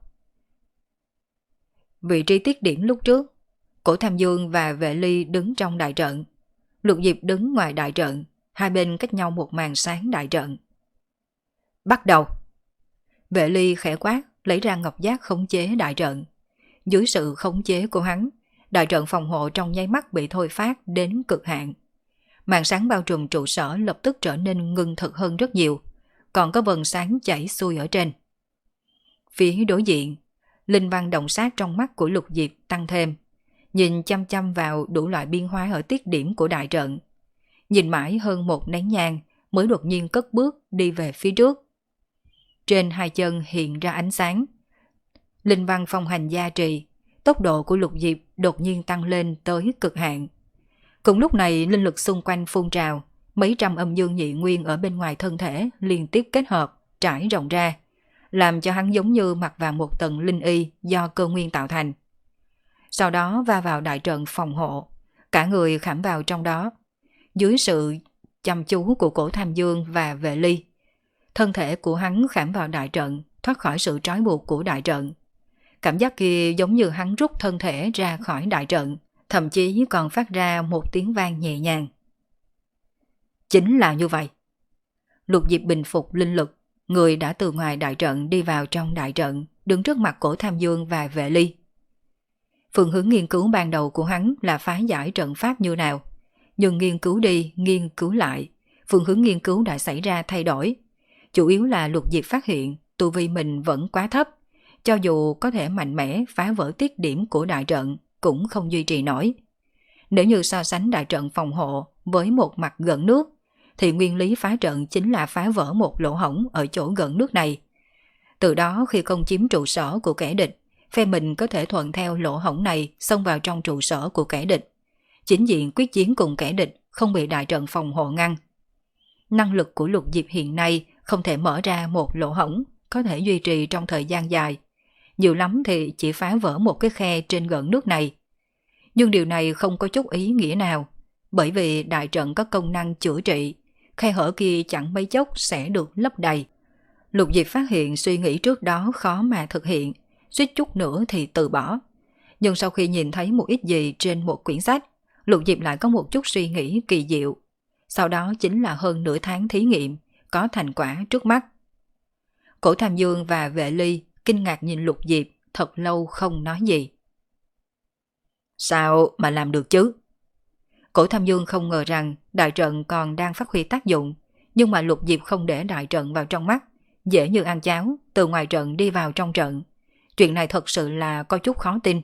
Vị trí tiết điểm lúc trước, Cổ Tham Dương và Vệ Ly đứng trong đại trận, Lục Diệp đứng ngoài đại trận, hai bên cách nhau một màn sáng đại trận. Bắt đầu! Vệ Ly khẽ quát, lấy ra ngọc giác khống chế đại trận. Dưới sự khống chế của hắn, đại trận phòng hộ trong nháy mắt bị thôi phát đến cực hạn. Màn sáng bao trùm trụ sở lập tức trở nên ngưng thực hơn rất nhiều, còn có vầng sáng chảy xuôi ở trên. Phía đối diện, linh văn động sát trong mắt của Lục Diệp tăng thêm, nhìn chăm chăm vào đủ loại biến hóa ở tiết điểm của đại trận. Nhìn mãi hơn một nén nhang mới đột nhiên cất bước đi về phía trước. Trên hai chân hiện ra ánh sáng. Linh văn phong hành gia trì, tốc độ của Lục Diệp đột nhiên tăng lên tới cực hạn. Cùng lúc này linh lực xung quanh phun trào, mấy trăm âm dương nhị nguyên ở bên ngoài thân thể liên tiếp kết hợp, trải rộng ra, làm cho hắn giống như mặc vào một tầng linh y do cơ nguyên tạo thành. Sau đó va vào đại trận phòng hộ, cả người khảm vào trong đó. Dưới sự chăm chú của Cổ Tham Dương và Vệ Ly, thân thể của hắn khảm vào đại trận, thoát khỏi sự trói buộc của đại trận. Cảm giác kia giống như hắn rút thân thể ra khỏi đại trận, thậm chí còn phát ra một tiếng vang nhẹ nhàng. Chính là như vậy. Lục Diệp bình phục linh lực, người đã từ ngoài đại trận đi vào trong đại trận, đứng trước mặt Cổ Tham Dương và Vệ Ly. Phương hướng nghiên cứu ban đầu của hắn là phá giải trận pháp như nào, nhưng nghiên cứu đi, nghiên cứu lại, phương hướng nghiên cứu đã xảy ra thay đổi. Chủ yếu là Lục Diệp phát hiện tu vi mình vẫn quá thấp, cho dù có thể mạnh mẽ phá vỡ tiết điểm của đại trận cũng không duy trì nổi. Nếu như so sánh đại trận phòng hộ với một mặt gần nước, thì nguyên lý phá trận chính là phá vỡ một lỗ hổng ở chỗ gần nước này. Từ đó khi công chiếm trụ sở của kẻ địch, phe mình có thể thuận theo lỗ hổng này xông vào trong trụ sở của kẻ địch, chính diện quyết chiến cùng kẻ địch, không bị đại trận phòng hộ ngăn. Năng lực của Lục Diệp hiện nay không thể mở ra một lỗ hổng có thể duy trì trong thời gian dài. Nhiều lắm thì chỉ phá vỡ một cái khe trên gần nước này. Nhưng điều này không có chút ý nghĩa nào, bởi vì đại trận có công năng chữa trị, khe hở kia chẳng mấy chốc sẽ được lấp đầy. Lục Diệp phát hiện suy nghĩ trước đó khó mà thực hiện, suýt chút nữa thì từ bỏ. Nhưng sau khi nhìn thấy một ít gì trên một quyển sách, Lục Diệp lại có một chút suy nghĩ kỳ diệu. Sau đó chính là hơn nửa tháng thí nghiệm, có thành quả trước mắt. Cổ Tham Dương và Vệ Ly kinh ngạc nhìn Lục Diệp, thật lâu không nói gì. Sao mà làm được chứ? Cổ Tham Dương không ngờ rằng đại trận còn đang phát huy tác dụng, nhưng mà Lục Diệp không để đại trận vào trong mắt, dễ như ăn cháo, từ ngoài trận đi vào trong trận. Chuyện này thật sự là có chút khó tin.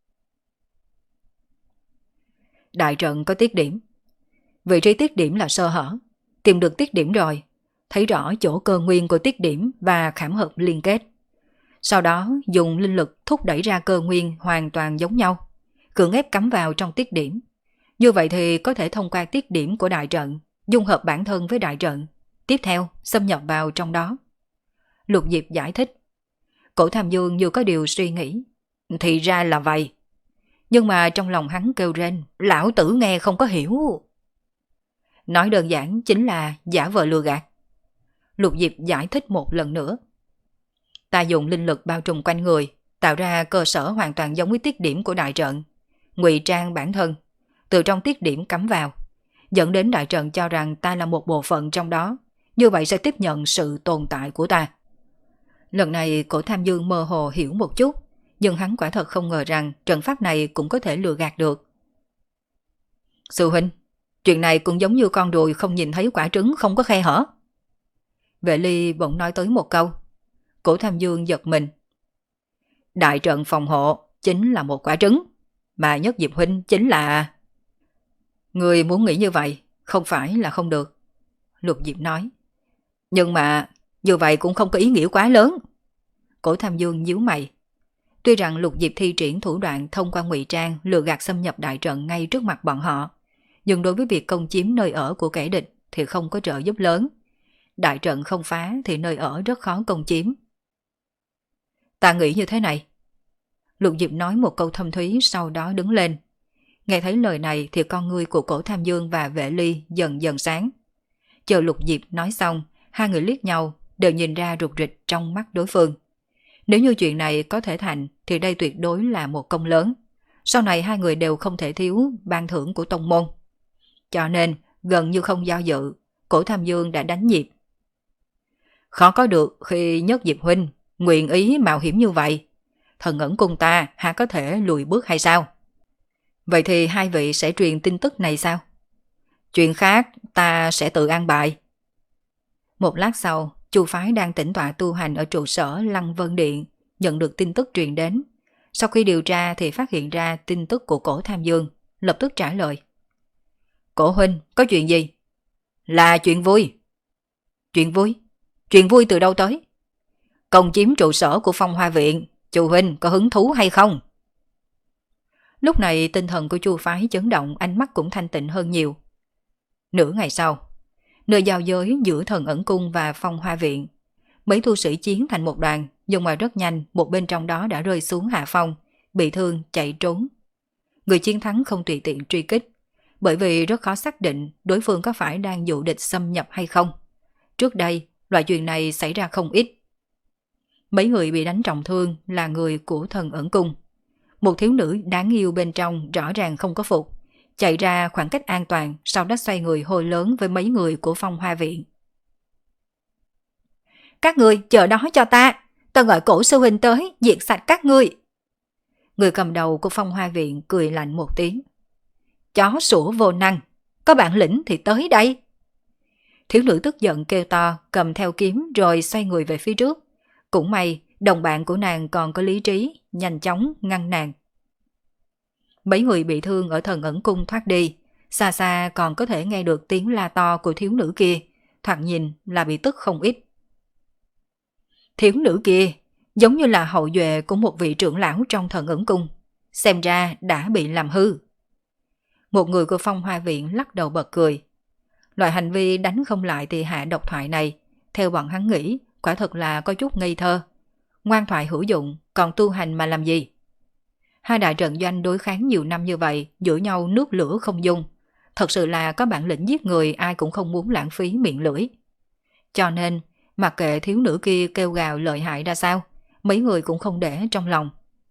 Đại trận có tiết điểm. Vị trí tiết điểm là sơ hở. Tìm được tiết điểm rồi, thấy rõ chỗ cơ nguyên của tiết điểm và khảm hợp liên kết. Sau đó dùng linh lực thúc đẩy ra cơ nguyên hoàn toàn giống nhau, cưỡng ép cắm vào trong tiết điểm. Như vậy thì có thể thông qua tiết điểm của đại trận, dung hợp bản thân với đại trận, tiếp theo xâm nhập vào trong đó. Lục Diệp giải thích. Cổ Tham Dương như có điều suy nghĩ. Thì ra là vậy. Nhưng mà trong lòng hắn kêu rên, lão tử nghe không có hiểu. Nói đơn giản chính là giả vờ lừa gạt. Lục Diệp giải thích một lần nữa. Ta dùng linh lực bao trùm quanh người, tạo ra cơ sở hoàn toàn giống với tiết điểm của đại trận, ngụy trang bản thân, từ trong tiết điểm cắm vào, dẫn đến đại trận cho rằng ta là một bộ phận trong đó, như vậy sẽ tiếp nhận sự tồn tại của ta. Lần này Cổ Tham Dương mơ hồ hiểu một chút, nhưng hắn quả thật không ngờ rằng trận pháp này cũng có thể lừa gạt được. Sư huynh, chuyện này cũng giống như con ruồi không nhìn thấy quả trứng không có khe hở. Vệ Ly bỗng nói tới một câu. Cổ Tham Dương giật mình. Đại trận phòng hộ chính là một quả trứng, mà Nhất Diệp huynh chính là... Người muốn nghĩ như vậy, không phải là không được. Lục Diệp nói. Nhưng mà như vậy cũng không có ý nghĩa quá lớn. Cổ Tham Dương nhíu mày. Tuy rằng Lục Diệp thi triển thủ đoạn thông qua ngụy trang lừa gạt xâm nhập đại trận ngay trước mặt bọn họ, nhưng đối với việc công chiếm nơi ở của kẻ địch thì không có trợ giúp lớn. Đại trận không phá thì nơi ở rất khó công chiếm. Ta nghĩ như thế này. Lục Diệp nói một câu thâm thúy, sau đó đứng lên. Nghe thấy lời này thì con ngươi của Cổ Tham Dương và Vệ Ly dần dần sáng. Chờ Lục Diệp nói xong, hai người liếc nhau, đều nhìn ra rụt rịch trong mắt đối phương. Nếu như chuyện này có thể thành thì đây tuyệt đối là một công lớn. Sau này hai người đều không thể thiếu ban thưởng của tông môn. Cho nên, gần như không do dự, Cổ Tham Dương đã đánh nhịp. Khó có được khi Nhất Diệp huynh nguyện ý mạo hiểm như vậy. Thần ẩn cung ta hả có thể lùi bước hay sao? Vậy thì hai vị sẽ truyền tin tức này sao? Chuyện khác ta sẽ tự an bài. Một lát sau, Chu phái đang tĩnh tọa tu hành ở trụ sở Lăng Vân Điện nhận được tin tức truyền đến. Sau khi điều tra thì phát hiện ra tin tức của Cổ Tham Dương, lập tức trả lời. Cổ huynh, có chuyện gì? Là chuyện vui. Chuyện vui? Chuyện vui từ đâu tới? Công chiếm trụ sở của Phong Hoa Viện, Chu huynh có hứng thú hay không? Lúc này tinh thần của Chu phái chấn động, ánh mắt cũng thanh tịnh hơn nhiều. Nửa ngày sau, nơi giao giới giữa Thần Ẩn Cung và Phong Hoa Viện, mấy tu sĩ chiến thành một đoàn, nhưng mà rất nhanh một bên trong đó đã rơi xuống hạ phong, bị thương chạy trốn. Người chiến thắng không tùy tiện truy kích, bởi vì rất khó xác định đối phương có phải đang dụ địch xâm nhập hay không. Trước đây, loại chuyện này xảy ra không ít. Mấy người bị đánh trọng thương là người của Thần Ẩn Cung. Một thiếu nữ đáng yêu bên trong rõ ràng không có phục, chạy ra khoảng cách an toàn, sau đó xoay người hô lớn với mấy người của Phong Hoa Viện. Các người chờ đó cho ta, ta gọi Cổ sư huynh tới, diệt sạch các ngươi. Người cầm đầu của Phong Hoa Viện cười lạnh một tiếng. Chó sủa vô năng, có bản lĩnh thì tới đây. Thiếu nữ tức giận kêu to, cầm theo kiếm rồi xoay người về phía trước. Cũng may, đồng bạn của nàng còn có lý trí, nhanh chóng ngăn nàng. Mấy người bị thương ở Thần Ẩn Cung thoát đi, xa xa còn có thể nghe được tiếng la to của thiếu nữ kia, thoạt nhìn là bị tức không ít. Thiếu nữ kia giống như là hậu duệ của một vị trưởng lão trong Thần Ẩn Cung, xem ra đã bị làm hư. Một người của Phong Hoa Viện lắc đầu bật cười. Loại hành vi đánh không lại thì hạ độc thoại này, theo bọn hắn nghĩ, quả thật là có chút ngây thơ. Ngoan thoại hữu dụng, còn tu hành mà làm gì? Hai đại trận doanh đối kháng nhiều năm như vậy, giữa nhau nước lửa không dung. Thật sự là có bản lĩnh giết người ai cũng không muốn lãng phí miệng lưỡi. Cho nên, mặc kệ thiếu nữ kia kêu gào lợi hại ra sao, mấy người cũng không để trong lòng.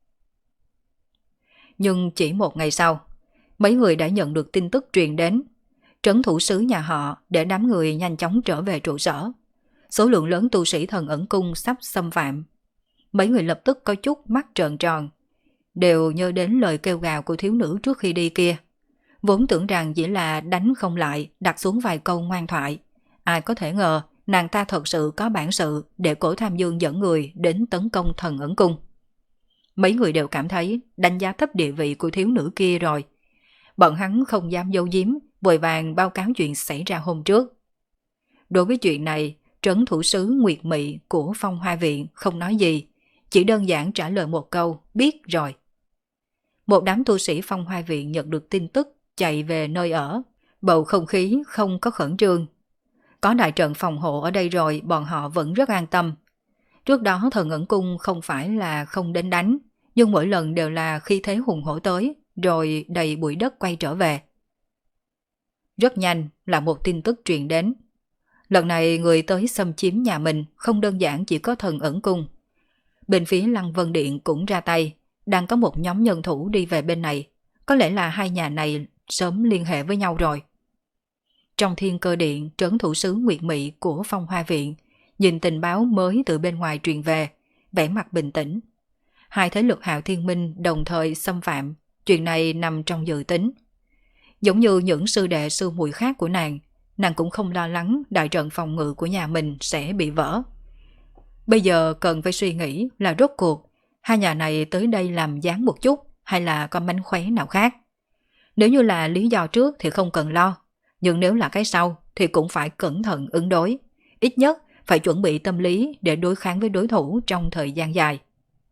Nhưng chỉ một ngày sau, mấy người đã nhận được tin tức truyền đến. Trấn thủ sứ nhà họ để đám người nhanh chóng trở về trụ sở. Số lượng lớn tu sĩ Thần Ẩn Cung sắp xâm phạm. Mấy người lập tức có chút mắt trợn tròn, đều nhớ đến lời kêu gào của thiếu nữ trước khi đi kia. Vốn tưởng rằng chỉ là đánh không lại, đặt xuống vài câu ngoan thoại. Ai có thể ngờ nàng ta thật sự có bản sự để Cổ Tham Dương dẫn người đến tấn công Thần Ẩn Cung. Mấy người đều cảm thấy đánh giá thấp địa vị của thiếu nữ kia rồi. Bọn hắn không dám giấu giếm, vội vàng báo cáo chuyện xảy ra hôm trước. Đối với chuyện này, trấn thủ sứ Nguyệt Mị của Phong Hoa Viện không nói gì, chỉ đơn giản trả lời một câu, biết rồi. Một đám tu sĩ Phong Hoa Viện nhận được tin tức, chạy về nơi ở, bầu không khí không có khẩn trương. Có đại trận phòng hộ ở đây rồi, bọn họ vẫn rất an tâm. Trước đó Thần Ẩn Cung không phải là không đến đánh, nhưng mỗi lần đều là khi thế hùng hổ tới, rồi đầy bụi đất quay trở về. Rất nhanh là một tin tức truyền đến. Lần này người tới xâm chiếm nhà mình không đơn giản chỉ có Thần Ẩn Cung. Bên phía Lăng Vân Điện cũng ra tay, đang có một nhóm nhân thủ đi về bên này. Có lẽ là hai nhà này sớm liên hệ với nhau rồi. Trong Thiên Cơ Điện, trấn thủ sứ Nguyệt Mị của Phong Hoa Viện nhìn tình báo mới từ bên ngoài truyền về, vẻ mặt bình tĩnh. Hai thế lực Hạo Thiên Minh đồng thời xâm phạm, chuyện này nằm trong dự tính. Giống như những sư đệ sư muội khác của nàng, nàng cũng không lo lắng đại trận phòng ngự của nhà mình sẽ bị vỡ. Bây giờ cần phải suy nghĩ là rốt cuộc hai nhà này tới đây làm gián một chút hay là có mánh khóe nào khác. Nếu như là lý do trước thì không cần lo, nhưng nếu là cái sau thì cũng phải cẩn thận ứng đối. Ít nhất phải chuẩn bị tâm lý để đối kháng với đối thủ trong thời gian dài.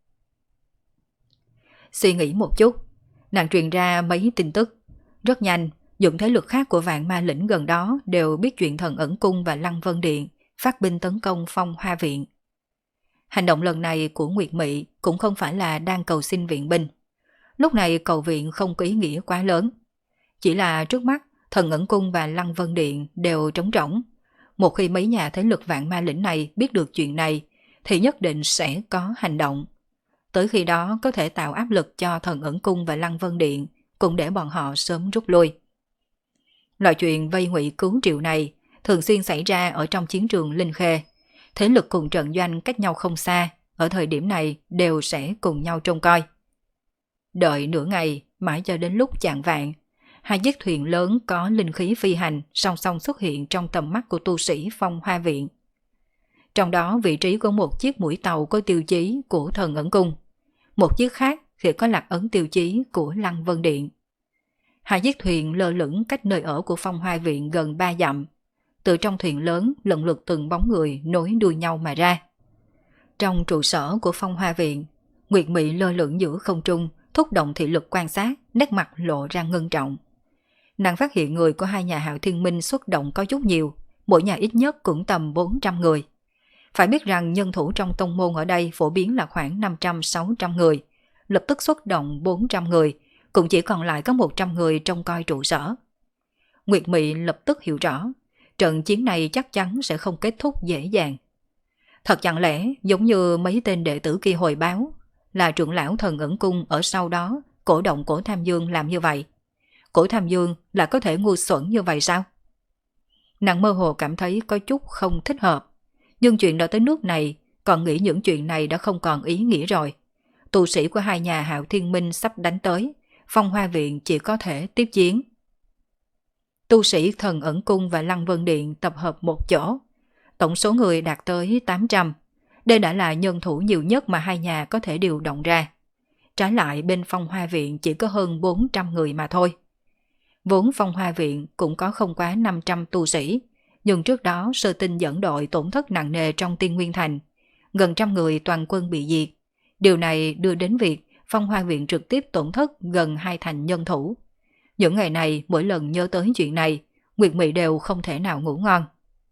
Suy nghĩ một chút, nàng truyền ra mấy tin tức. Rất nhanh, những thế lực khác của Vạn Ma Lĩnh gần đó đều biết chuyện Thần Ẩn Cung và Lăng Vân Điện phát binh tấn công Phong Hoa Viện. Hành động lần này của Nguyệt Mị cũng không phải là đang cầu xin viện binh. Lúc này cầu viện không có ý nghĩa quá lớn. Chỉ là trước mắt, Thần Ẩn Cung và Lăng Vân Điện đều trống rỗng. Một khi mấy nhà thế lực Vạn Ma Lĩnh này biết được chuyện này, thì nhất định sẽ có hành động. Tới khi đó có thể tạo áp lực cho Thần Ẩn Cung và Lăng Vân Điện, cũng để bọn họ sớm rút lui. Loại chuyện vây ngụy cứu triệu này thường xuyên xảy ra ở trong chiến trường Linh Khê. Thế lực cùng trận doanh cách nhau không xa, ở thời điểm này đều sẽ cùng nhau trông coi. Đợi nửa ngày, mãi cho đến lúc chạng vạng, hai chiếc thuyền lớn có linh khí phi hành song song xuất hiện trong tầm mắt của tu sĩ Phong Hoa Viện. Trong đó vị trí của một chiếc mũi tàu có tiêu chí của Thần Ẩn Cung, một chiếc khác thì có lạc ấn tiêu chí của Lăng Vân Điện. Hai chiếc thuyền lơ lửng cách nơi ở của Phong Hoa Viện gần ba dặm. Từ trong thuyền lớn lần lượt từng bóng người nối đuôi nhau mà ra. Trong trụ sở của Phong Hoa Viện, Nguyệt Mị lơ lửng giữa không trung, thúc động thị lực quan sát, nét mặt lộ ra ngưng trọng. Nàng phát hiện người của hai nhà Hạo Thiên Minh xuất động có chút nhiều, mỗi nhà ít nhất cũng tầm bốn trăm người. Phải biết rằng nhân thủ trong tông môn ở đây phổ biến là khoảng năm trăm sáu trăm người, lập tức xuất động bốn trăm người, cũng chỉ còn lại có một trăm người trông coi trụ sở. Nguyệt Mị lập tức hiểu rõ, trận chiến này chắc chắn sẽ không kết thúc dễ dàng. Thật chẳng lẽ giống như mấy tên đệ tử kia hồi báo, là trưởng lão Thần Ẩn Cung ở sau đó cổ động Cổ Tham Dương làm như vậy? Cổ Tham Dương là có thể ngu xuẩn như vậy sao? Nàng mơ hồ cảm thấy có chút không thích hợp. Nhưng chuyện đã tới nước này, còn nghĩ những chuyện này đã không còn ý nghĩa rồi. Tu sĩ của hai nhà Hạo Thiên Minh sắp đánh tới, Phong Hoa Viện chỉ có thể tiếp chiến. Tu sĩ Thần Ẩn Cung và Lăng Vân Điện tập hợp một chỗ. Tổng số người đạt tới tám trăm. Đây đã là nhân thủ nhiều nhất mà hai nhà có thể điều động ra. Trái lại bên Phong Hoa Viện chỉ có hơn bốn trăm người mà thôi. Vốn Phong Hoa Viện cũng có không quá năm trăm tu sĩ, nhưng trước đó Sơ Tinh dẫn đội tổn thất nặng nề trong Tiên Nguyên Thành. Gần trăm người toàn quân bị diệt. Điều này đưa đến việc Phong Hoa Viện trực tiếp tổn thất gần hai thành nhân thủ. Những ngày này mỗi lần nhớ tới chuyện này, Nguyệt Mị đều không thể nào ngủ ngon.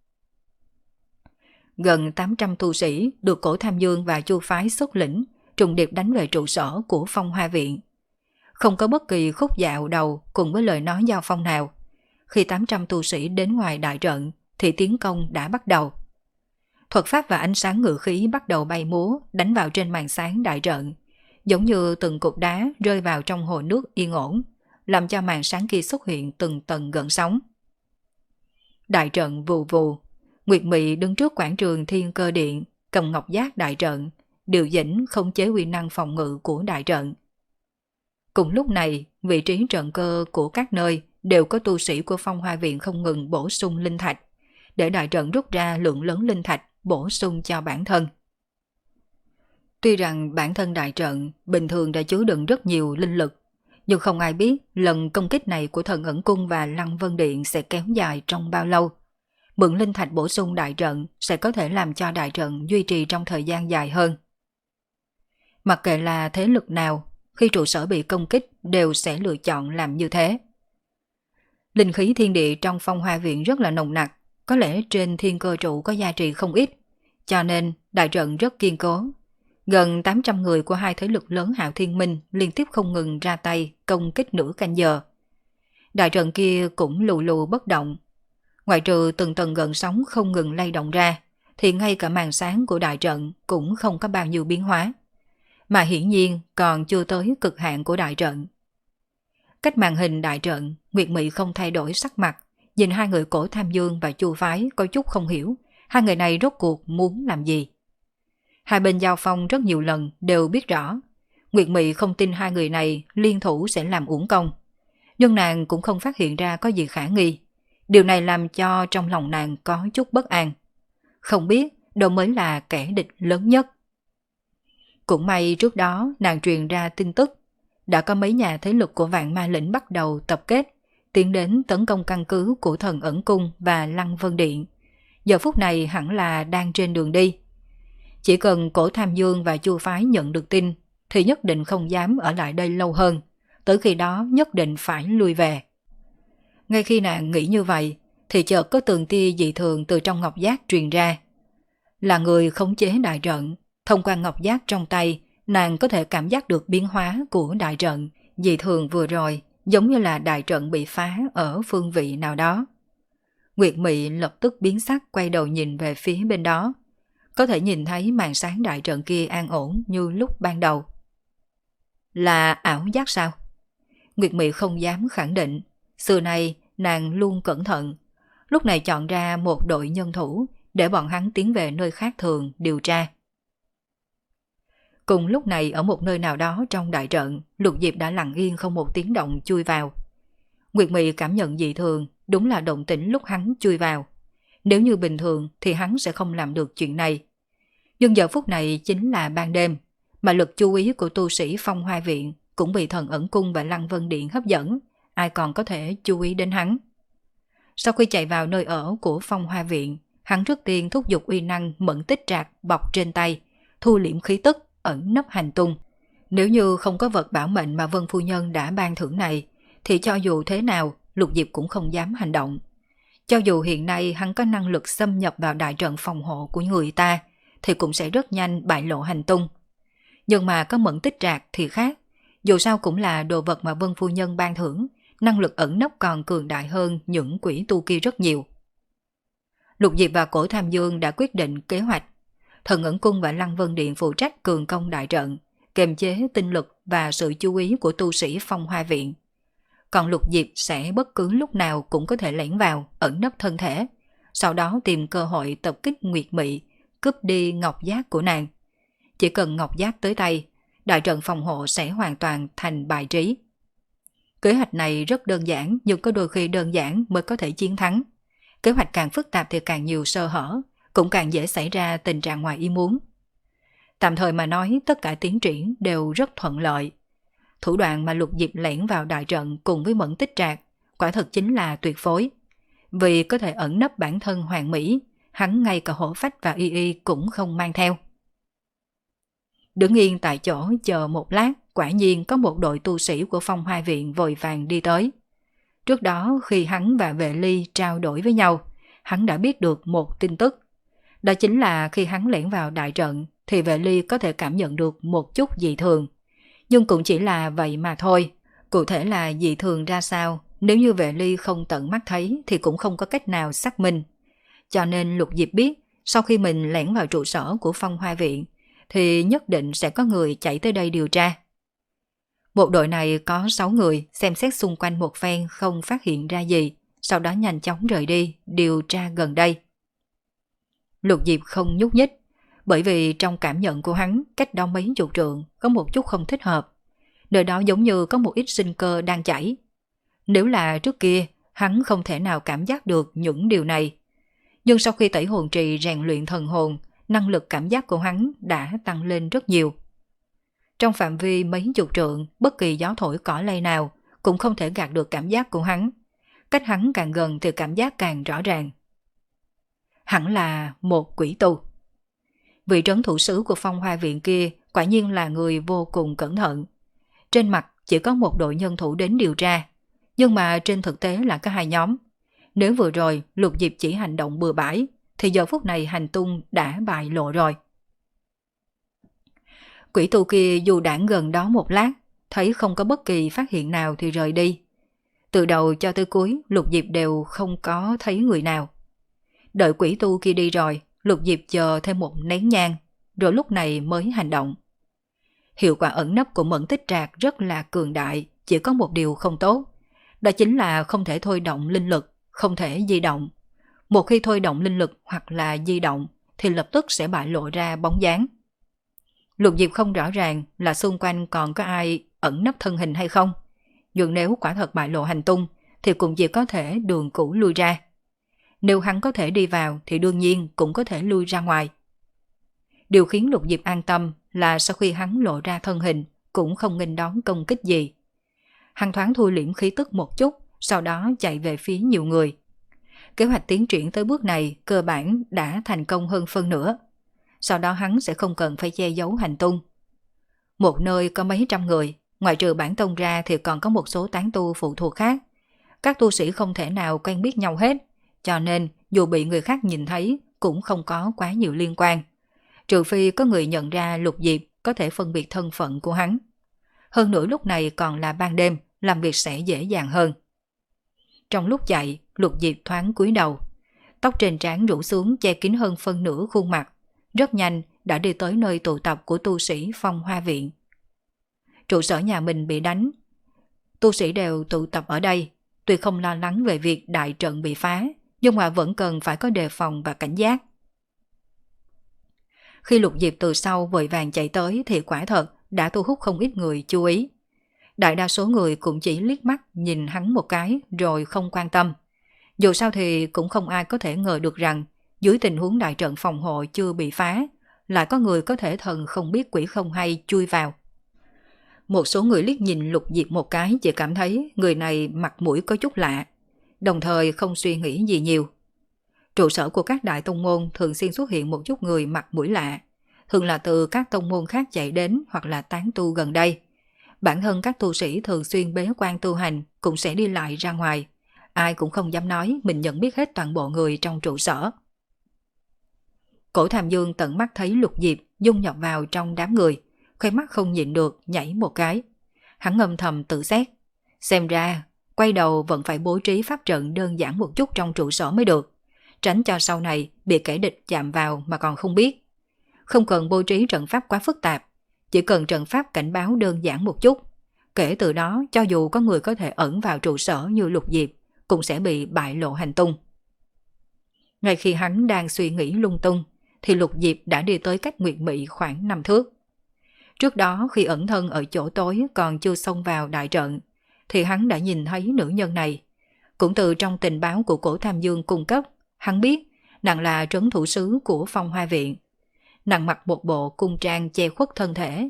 Gần tám trăm tu sĩ được Cổ Tham Dương và Chu Phái xuất lĩnh, trùng điệp đánh về trụ sở của Phong Hoa Viện. Không có bất kỳ khúc dạo đầu cùng với lời nói giao phong nào. Khi tám trăm tu sĩ đến ngoài đại trận thì tiến công đã bắt đầu. Thuật pháp và ánh sáng ngự khí bắt đầu bay múa, đánh vào trên màn sáng đại trận, giống như từng cục đá rơi vào trong hồ nước yên ổn, làm cho màn sáng kia xuất hiện từng tầng gợn sóng. Đại trận vù vù, Nguyệt Mị đứng trước quảng trường Thiên Cơ Điện, cầm ngọc giác đại trận, điều chỉnh khống chế uy năng phòng ngự của đại trận. Cùng lúc này, vị trí trận cơ của các nơi đều có tu sĩ của Phong Hoa Viện không ngừng bổ sung linh thạch, để đại trận rút ra lượng lớn linh thạch bổ sung cho bản thân. Tuy rằng bản thân đại trận bình thường đã chứa đựng rất nhiều linh lực, nhưng không ai biết lần công kích này của Thần Ẩn Cung và Lăng Vân Điện sẽ kéo dài trong bao lâu. Mượn linh thạch bổ sung đại trận sẽ có thể làm cho đại trận duy trì trong thời gian dài hơn. Mặc kệ là thế lực nào, khi trụ sở bị công kích đều sẽ lựa chọn làm như thế. Linh khí thiên địa trong Phong Hoa Viện rất là nồng nặc, có lẽ trên thiên cơ trụ có gia trì không ít, cho nên đại trận rất kiên cố. Gần tám trăm người của hai thế lực lớn Hạo Thiên Minh liên tiếp không ngừng ra tay công kích nửa canh giờ. Đại trận kia cũng lù lù bất động. Ngoại trừ từng tầng gợn sóng không ngừng lay động ra, thì ngay cả màn sáng của đại trận cũng không có bao nhiêu biến hóa. Mà hiển nhiên còn chưa tới cực hạn của đại trận. Cách màn hình đại trận, Nguyệt Mị không thay đổi sắc mặt, nhìn hai người Cổ Tham Dương và Chu Phái có chút không hiểu, hai người này rốt cuộc muốn làm gì. Hai bên giao phong rất nhiều lần đều biết rõ, Nguyệt Mị không tin hai người này liên thủ sẽ làm uổng công. Nhưng nàng cũng không phát hiện ra có gì khả nghi. Điều này làm cho trong lòng nàng có chút bất an. Không biết đâu mới là kẻ địch lớn nhất. Cũng may trước đó nàng truyền ra tin tức, đã có mấy nhà thế lực của Vạn Ma Lĩnh bắt đầu tập kết, tiến đến tấn công căn cứ của Thần Ẩn Cung và Lăng Vân Điện. Giờ phút này hẳn là đang trên đường đi. Chỉ cần Cổ Tham Dương và Chu Phái nhận được tin, thì nhất định không dám ở lại đây lâu hơn, tới khi đó nhất định phải lui về. Ngay khi nàng nghĩ như vậy, thì chợt có từng tia dị thường từ trong ngọc giác truyền ra. Là người khống chế đại trận, thông qua ngọc giác trong tay, nàng có thể cảm giác được biến hóa của đại trận. Dị thường vừa rồi, giống như là đại trận bị phá ở phương vị nào đó. Nguyệt Mị lập tức biến sắc quay đầu nhìn về phía bên đó. Có thể nhìn thấy màn sáng đại trận kia an ổn như lúc ban đầu. Là ảo giác sao? Nguyệt Mị không dám khẳng định. Xưa nay nàng luôn cẩn thận. Lúc này chọn ra một đội nhân thủ để bọn hắn tiến về nơi khác thường điều tra. Cùng lúc này ở một nơi nào đó trong đại trận, Lục Diệp đã lặng yên không một tiếng động chui vào. Nguyệt Mị cảm nhận dị thường, đúng là động tĩnh lúc hắn chui vào. Nếu như bình thường thì hắn sẽ không làm được chuyện này. Nhưng giờ phút này chính là ban đêm, mà lực chú ý của tu sĩ Phong Hoa Viện cũng bị Thần Ẩn Cung và Lăng Vân Điện hấp dẫn, ai còn có thể chú ý đến hắn. Sau khi chạy vào nơi ở của Phong Hoa Viện, hắn trước tiên thúc giục uy năng mẫn tích trạc bọc trên tay, thu liễm khí tức, ẩn nấp hành tung. Nếu như không có vật bảo mệnh mà Vân Phu Nhân đã ban thưởng này, thì cho dù thế nào, Lục Diệp cũng không dám hành động. Cho dù hiện nay hắn có năng lực xâm nhập vào đại trận phòng hộ của người ta, thì cũng sẽ rất nhanh bại lộ hành tung. Nhưng mà có mẫn tích trạc thì khác, dù sao cũng là đồ vật mà Vân Phu Nhân ban thưởng, năng lực ẩn nấp còn cường đại hơn những quỷ tu kia rất nhiều. Lục Diệp và Cổ Tham Dương đã quyết định kế hoạch. Thần Ẩn Cung và Lăng Vân Điện phụ trách cường công đại trận, kiềm chế tinh lực và sự chú ý của tu sĩ Phong Hoa Viện. Còn Lục Diệp sẽ bất cứ lúc nào cũng có thể lẻn vào, ẩn nấp thân thể, sau đó tìm cơ hội tập kích Nguyệt Mị, cướp đi ngọc giác của nàng. Chỉ cần ngọc giác tới tay, đại trận phòng hộ sẽ hoàn toàn thành bài trí. Kế hoạch này rất đơn giản, nhưng có đôi khi đơn giản mới có thể chiến thắng. Kế hoạch càng phức tạp thì càng nhiều sơ hở, cũng càng dễ xảy ra tình trạng ngoài ý muốn. Tạm thời mà nói, tất cả tiến triển đều rất thuận lợi. Thủ đoạn mà Lục Diệp lẻn vào đại trận cùng với mẫn tích trạc, quả thật chính là tuyệt phối. Vì có thể ẩn nấp bản thân hoàn mỹ, hắn ngay cả hổ phách và y y cũng không mang theo. Đứng yên tại chỗ chờ một lát, quả nhiên có một đội tu sĩ của Phong Hoa Viện vội vàng đi tới. Trước đó khi hắn và Vệ Ly trao đổi với nhau, hắn đã biết được một tin tức. Đó chính là khi hắn lẻn vào đại trận thì Vệ Ly có thể cảm nhận được một chút dị thường. Nhưng cũng chỉ là vậy mà thôi. Cụ thể là dị thường ra sao, nếu như Vệ Ly không tận mắt thấy thì cũng không có cách nào xác minh. Cho nên Lục Diệp biết, sau khi mình lẻn vào trụ sở của Phong Hoa Viện, thì nhất định sẽ có người chạy tới đây điều tra. Một đội này có sáu người, xem xét xung quanh một phen không phát hiện ra gì, sau đó nhanh chóng rời đi, điều tra gần đây. Lục Diệp không nhúc nhích, bởi vì trong cảm nhận của hắn, cách đó mấy chục trượng có một chút không thích hợp. Nơi đó giống như có một ít sinh cơ đang chảy. Nếu là trước kia, hắn không thể nào cảm giác được những điều này. Nhưng sau khi tẩy hồn trì rèn luyện thần hồn, năng lực cảm giác của hắn đã tăng lên rất nhiều. Trong phạm vi mấy chục trượng, bất kỳ gió thổi cỏ lay nào cũng không thể gạt được cảm giác của hắn. Cách hắn càng gần thì cảm giác càng rõ ràng. Hẳn là một quỷ tu. Vị trấn thủ sứ của Phong Hoa Viện kia quả nhiên là người vô cùng cẩn thận. Trên mặt chỉ có một đội nhân thủ đến điều tra, nhưng mà trên thực tế là có hai nhóm. Nếu vừa rồi Lục Diệp chỉ hành động bừa bãi, thì giờ phút này hành tung đã bại lộ rồi. Quỷ tu kia dù đãng gần đó một lát, thấy không có bất kỳ phát hiện nào thì rời đi. Từ đầu cho tới cuối, Lục Diệp đều không có thấy người nào. Đợi quỷ tu kia đi rồi, Lục Diệp chờ thêm một nén nhang, rồi lúc này mới hành động. Hiệu quả ẩn nấp của mẫn tích trạc rất là cường đại, chỉ có một điều không tốt. Đó chính là không thể thôi động linh lực, không thể di động. Một khi thôi động linh lực hoặc là di động, thì lập tức sẽ bại lộ ra bóng dáng. Lục Diệp không rõ ràng là xung quanh còn có ai ẩn nấp thân hình hay không. Nhưng nếu quả thật bại lộ hành tung, thì cũng chỉ có thể đường cũ lui ra. Nếu hắn có thể đi vào thì đương nhiên cũng có thể lui ra ngoài. Điều khiến Lục Diệp an tâm là sau khi hắn lộ ra thân hình cũng không nghênh đón công kích gì. Hắn thoáng thu liễm khí tức một chút, sau đó chạy về phía nhiều người. Kế hoạch tiến triển tới bước này cơ bản đã thành công hơn phân nửa. Sau đó hắn sẽ không cần phải che giấu hành tung. Một nơi có mấy trăm người, ngoại trừ bản tông ra thì còn có một số tán tu phụ thuộc khác. Các tu sĩ không thể nào quen biết nhau hết, cho nên dù bị người khác nhìn thấy cũng không có quá nhiều liên quan. Trừ phi có người nhận ra Lục Diệp có thể phân biệt thân phận của hắn. Hơn nữa lúc này còn là ban đêm, làm việc sẽ dễ dàng hơn. Trong lúc chạy, Lục Diệp thoáng cúi đầu. Tóc trên trán rủ xuống che kín hơn phân nửa khuôn mặt. Rất nhanh đã đi tới nơi tụ tập của tu sĩ Phong Hoa Viện. Trụ sở nhà mình bị đánh. Tu sĩ đều tụ tập ở đây. Tuy không lo lắng về việc đại trận bị phá, nhưng mà vẫn cần phải có đề phòng và cảnh giác. Khi Lục Diệp từ sau vội vàng chạy tới thì quả thật đã thu hút không ít người chú ý. Đại đa số người cũng chỉ liếc mắt nhìn hắn một cái rồi không quan tâm. Dù sao thì cũng không ai có thể ngờ được rằng dưới tình huống đại trận phòng hộ chưa bị phá, lại có người có thể thần không biết quỷ không hay chui vào. Một số người liếc nhìn Lục Diệp một cái chỉ cảm thấy người này mặt mũi có chút lạ, đồng thời không suy nghĩ gì nhiều. Trụ sở của các đại tông môn thường xuyên xuất hiện một chút người mặt mũi lạ, thường là từ các tông môn khác chạy đến hoặc là tán tu gần đây. Bản thân các tu sĩ thường xuyên bế quan tu hành cũng sẽ đi lại ra ngoài, ai cũng không dám nói mình nhận biết hết toàn bộ người trong trụ sở. Cổ Tham Dương tận mắt thấy Lục Diệp dung nhập vào trong đám người, khóe mắt không nhịn được nhảy một cái. Hắn ngâm thầm tự xét, xem ra quay đầu vẫn phải bố trí pháp trận đơn giản một chút trong trụ sở mới được, tránh cho sau này bị kẻ địch chạm vào mà còn không biết. Không cần bố trí trận pháp quá phức tạp, chỉ cần trận pháp cảnh báo đơn giản một chút. Kể từ đó, cho dù có người có thể ẩn vào trụ sở như Lục Diệp, cũng sẽ bị bại lộ hành tung. Ngay khi hắn đang suy nghĩ lung tung, thì Lục Diệp đã đi tới cách Nguyệt Mị khoảng năm thước. Trước đó khi ẩn thân ở chỗ tối còn chưa xông vào đại trận, thì hắn đã nhìn thấy nữ nhân này. Cũng từ trong tình báo của Cổ Tham Dương cung cấp, hắn biết nàng là trấn thủ sứ của Phong Hoa Viện. Nàng mặc một bộ cung trang che khuất thân thể.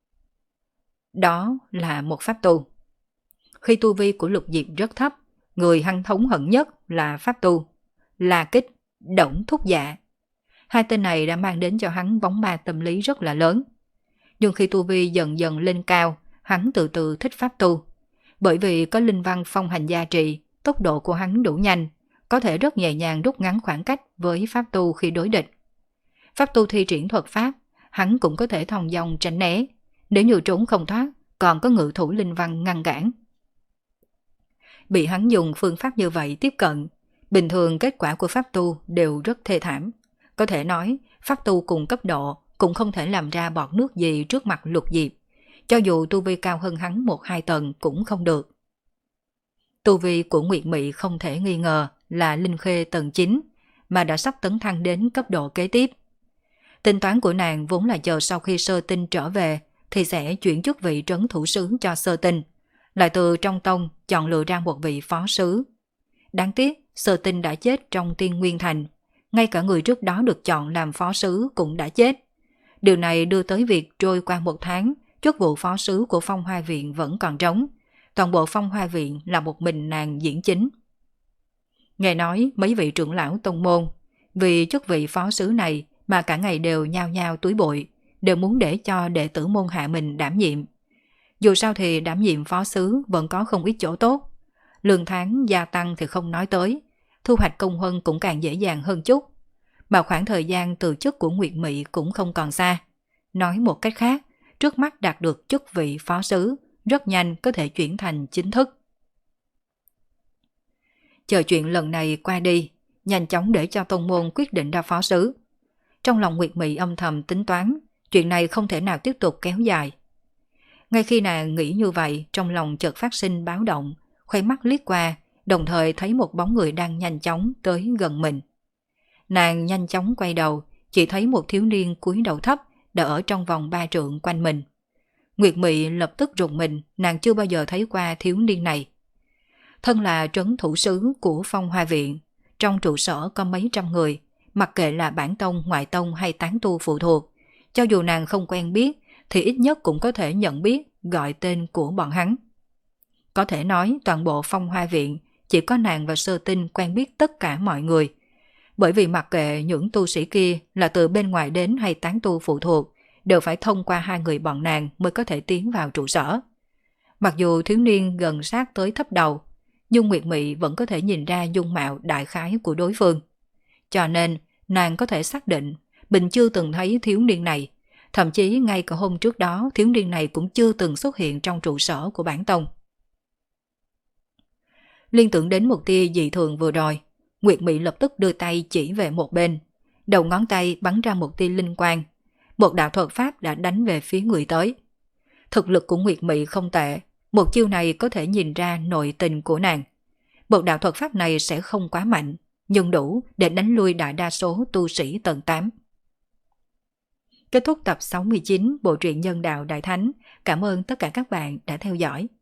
Đó là một pháp tu. Khi tu vi của Lục Diệp rất thấp, người hắn thống hận nhất là pháp tu, La Kích, Đổng Thúc Dạ. Hai tên này đã mang đến cho hắn bóng ma tâm lý rất là lớn. Nhưng khi tu vi dần dần lên cao, hắn từ từ thích pháp tu. Bởi vì có linh văn phong hành gia trì, tốc độ của hắn đủ nhanh, có thể rất nhẹ nhàng rút ngắn khoảng cách với pháp tu khi đối địch. Pháp tu thi triển thuật pháp, hắn cũng có thể thong dong tránh né. Nếu như trốn không thoát, còn có ngự thủ linh văn ngăn cản. Bị hắn dùng phương pháp như vậy tiếp cận, bình thường kết quả của pháp tu đều rất thê thảm. Có thể nói, pháp tu cùng cấp độ cũng không thể làm ra bọt nước gì trước mặt Lục Diệp. Cho dù tu vi cao hơn hắn một hai tầng cũng không được. Tu vi của Nguyệt Mị không thể nghi ngờ là linh khê tầng chín, mà đã sắp tấn thăng đến cấp độ kế tiếp. Tính toán của nàng vốn là chờ sau khi Sơ Tinh trở về thì sẽ chuyển chức vị trấn thủ sứ cho Sơ Tinh, lại từ trong tông chọn lựa ra một vị phó sứ. Đáng tiếc Sơ Tinh đã chết trong Tiên Nguyên Thành, ngay cả người trước đó được chọn làm phó sứ cũng đã chết. Điều này đưa tới việc trôi qua một tháng, chức vụ phó sứ của Phong Hoa Viện vẫn còn trống. Toàn bộ Phong Hoa Viện là một mình nàng diễn chính. Nghe nói mấy vị trưởng lão tông môn vì chức vị phó sứ này mà cả ngày đều nhao nhao túi bụi, đều muốn để cho đệ tử môn hạ mình đảm nhiệm. Dù sao thì đảm nhiệm phó sứ vẫn có không ít chỗ tốt. Lương tháng gia tăng thì không nói tới, thu hoạch công huân cũng càng dễ dàng hơn chút. Mà khoảng thời gian từ chức của Nguyệt Mị cũng không còn xa. Nói một cách khác, trước mắt đạt được chức vị phó sứ, rất nhanh có thể chuyển thành chính thức. chờ chuyện lần này qua đi, nhanh chóng để cho tông môn quyết định ra phó sứ. Trong lòng Nguyệt Mị âm thầm tính toán, chuyện này không thể nào tiếp tục kéo dài. Ngay khi nàng nghĩ như vậy, trong lòng chợt phát sinh báo động, khoe mắt liếc qua, đồng thời thấy một bóng người đang nhanh chóng tới gần mình. Nàng nhanh chóng quay đầu, chỉ thấy một thiếu niên cúi đầu thấp đã ở trong vòng ba trượng quanh mình. Nguyệt Mị lập tức rùng mình, nàng chưa bao giờ thấy qua thiếu niên này. Thân là trấn thủ sứ của Phong Hoa Viện, trong trụ sở có mấy trăm người, mặc kệ là bản tông, ngoại tông hay tán tu phụ thuộc, cho dù nàng không quen biết thì ít nhất cũng có thể nhận biết, gọi tên của bọn hắn. Có thể nói toàn bộ Phong Hoa Viện chỉ có nàng và Sơ Tinh quen biết tất cả mọi người, bởi vì mặc kệ những tu sĩ kia là từ bên ngoài đến hay tán tu phụ thuộc, đều phải thông qua hai người bọn nàng mới có thể tiến vào trụ sở. Mặc dù thiếu niên gần sát tới thấp đầu, nhưng Nguyệt Mị vẫn có thể nhìn ra dung mạo đại khái của đối phương. Cho nên, nàng có thể xác định mình chưa từng thấy thiếu niên này, thậm chí ngay cả hôm trước đó thiếu niên này cũng chưa từng xuất hiện trong trụ sở của bản tông. Liên tưởng đến một tia dị thường vừa rồi, Nguyệt Mị lập tức đưa tay chỉ về một bên, đầu ngón tay bắn ra một tia linh quang. Một đạo thuật pháp đã đánh về phía người tới. Thực lực của Nguyệt Mị không tệ, một chiêu này có thể nhìn ra nội tình của nàng. Một đạo thuật pháp này sẽ không quá mạnh, nhưng đủ để đánh lui đại đa số tu sĩ tầng tám. Kết thúc tập sáu mươi chín bộ truyện Nhân Đạo Đại Thánh. Cảm ơn tất cả các bạn đã theo dõi.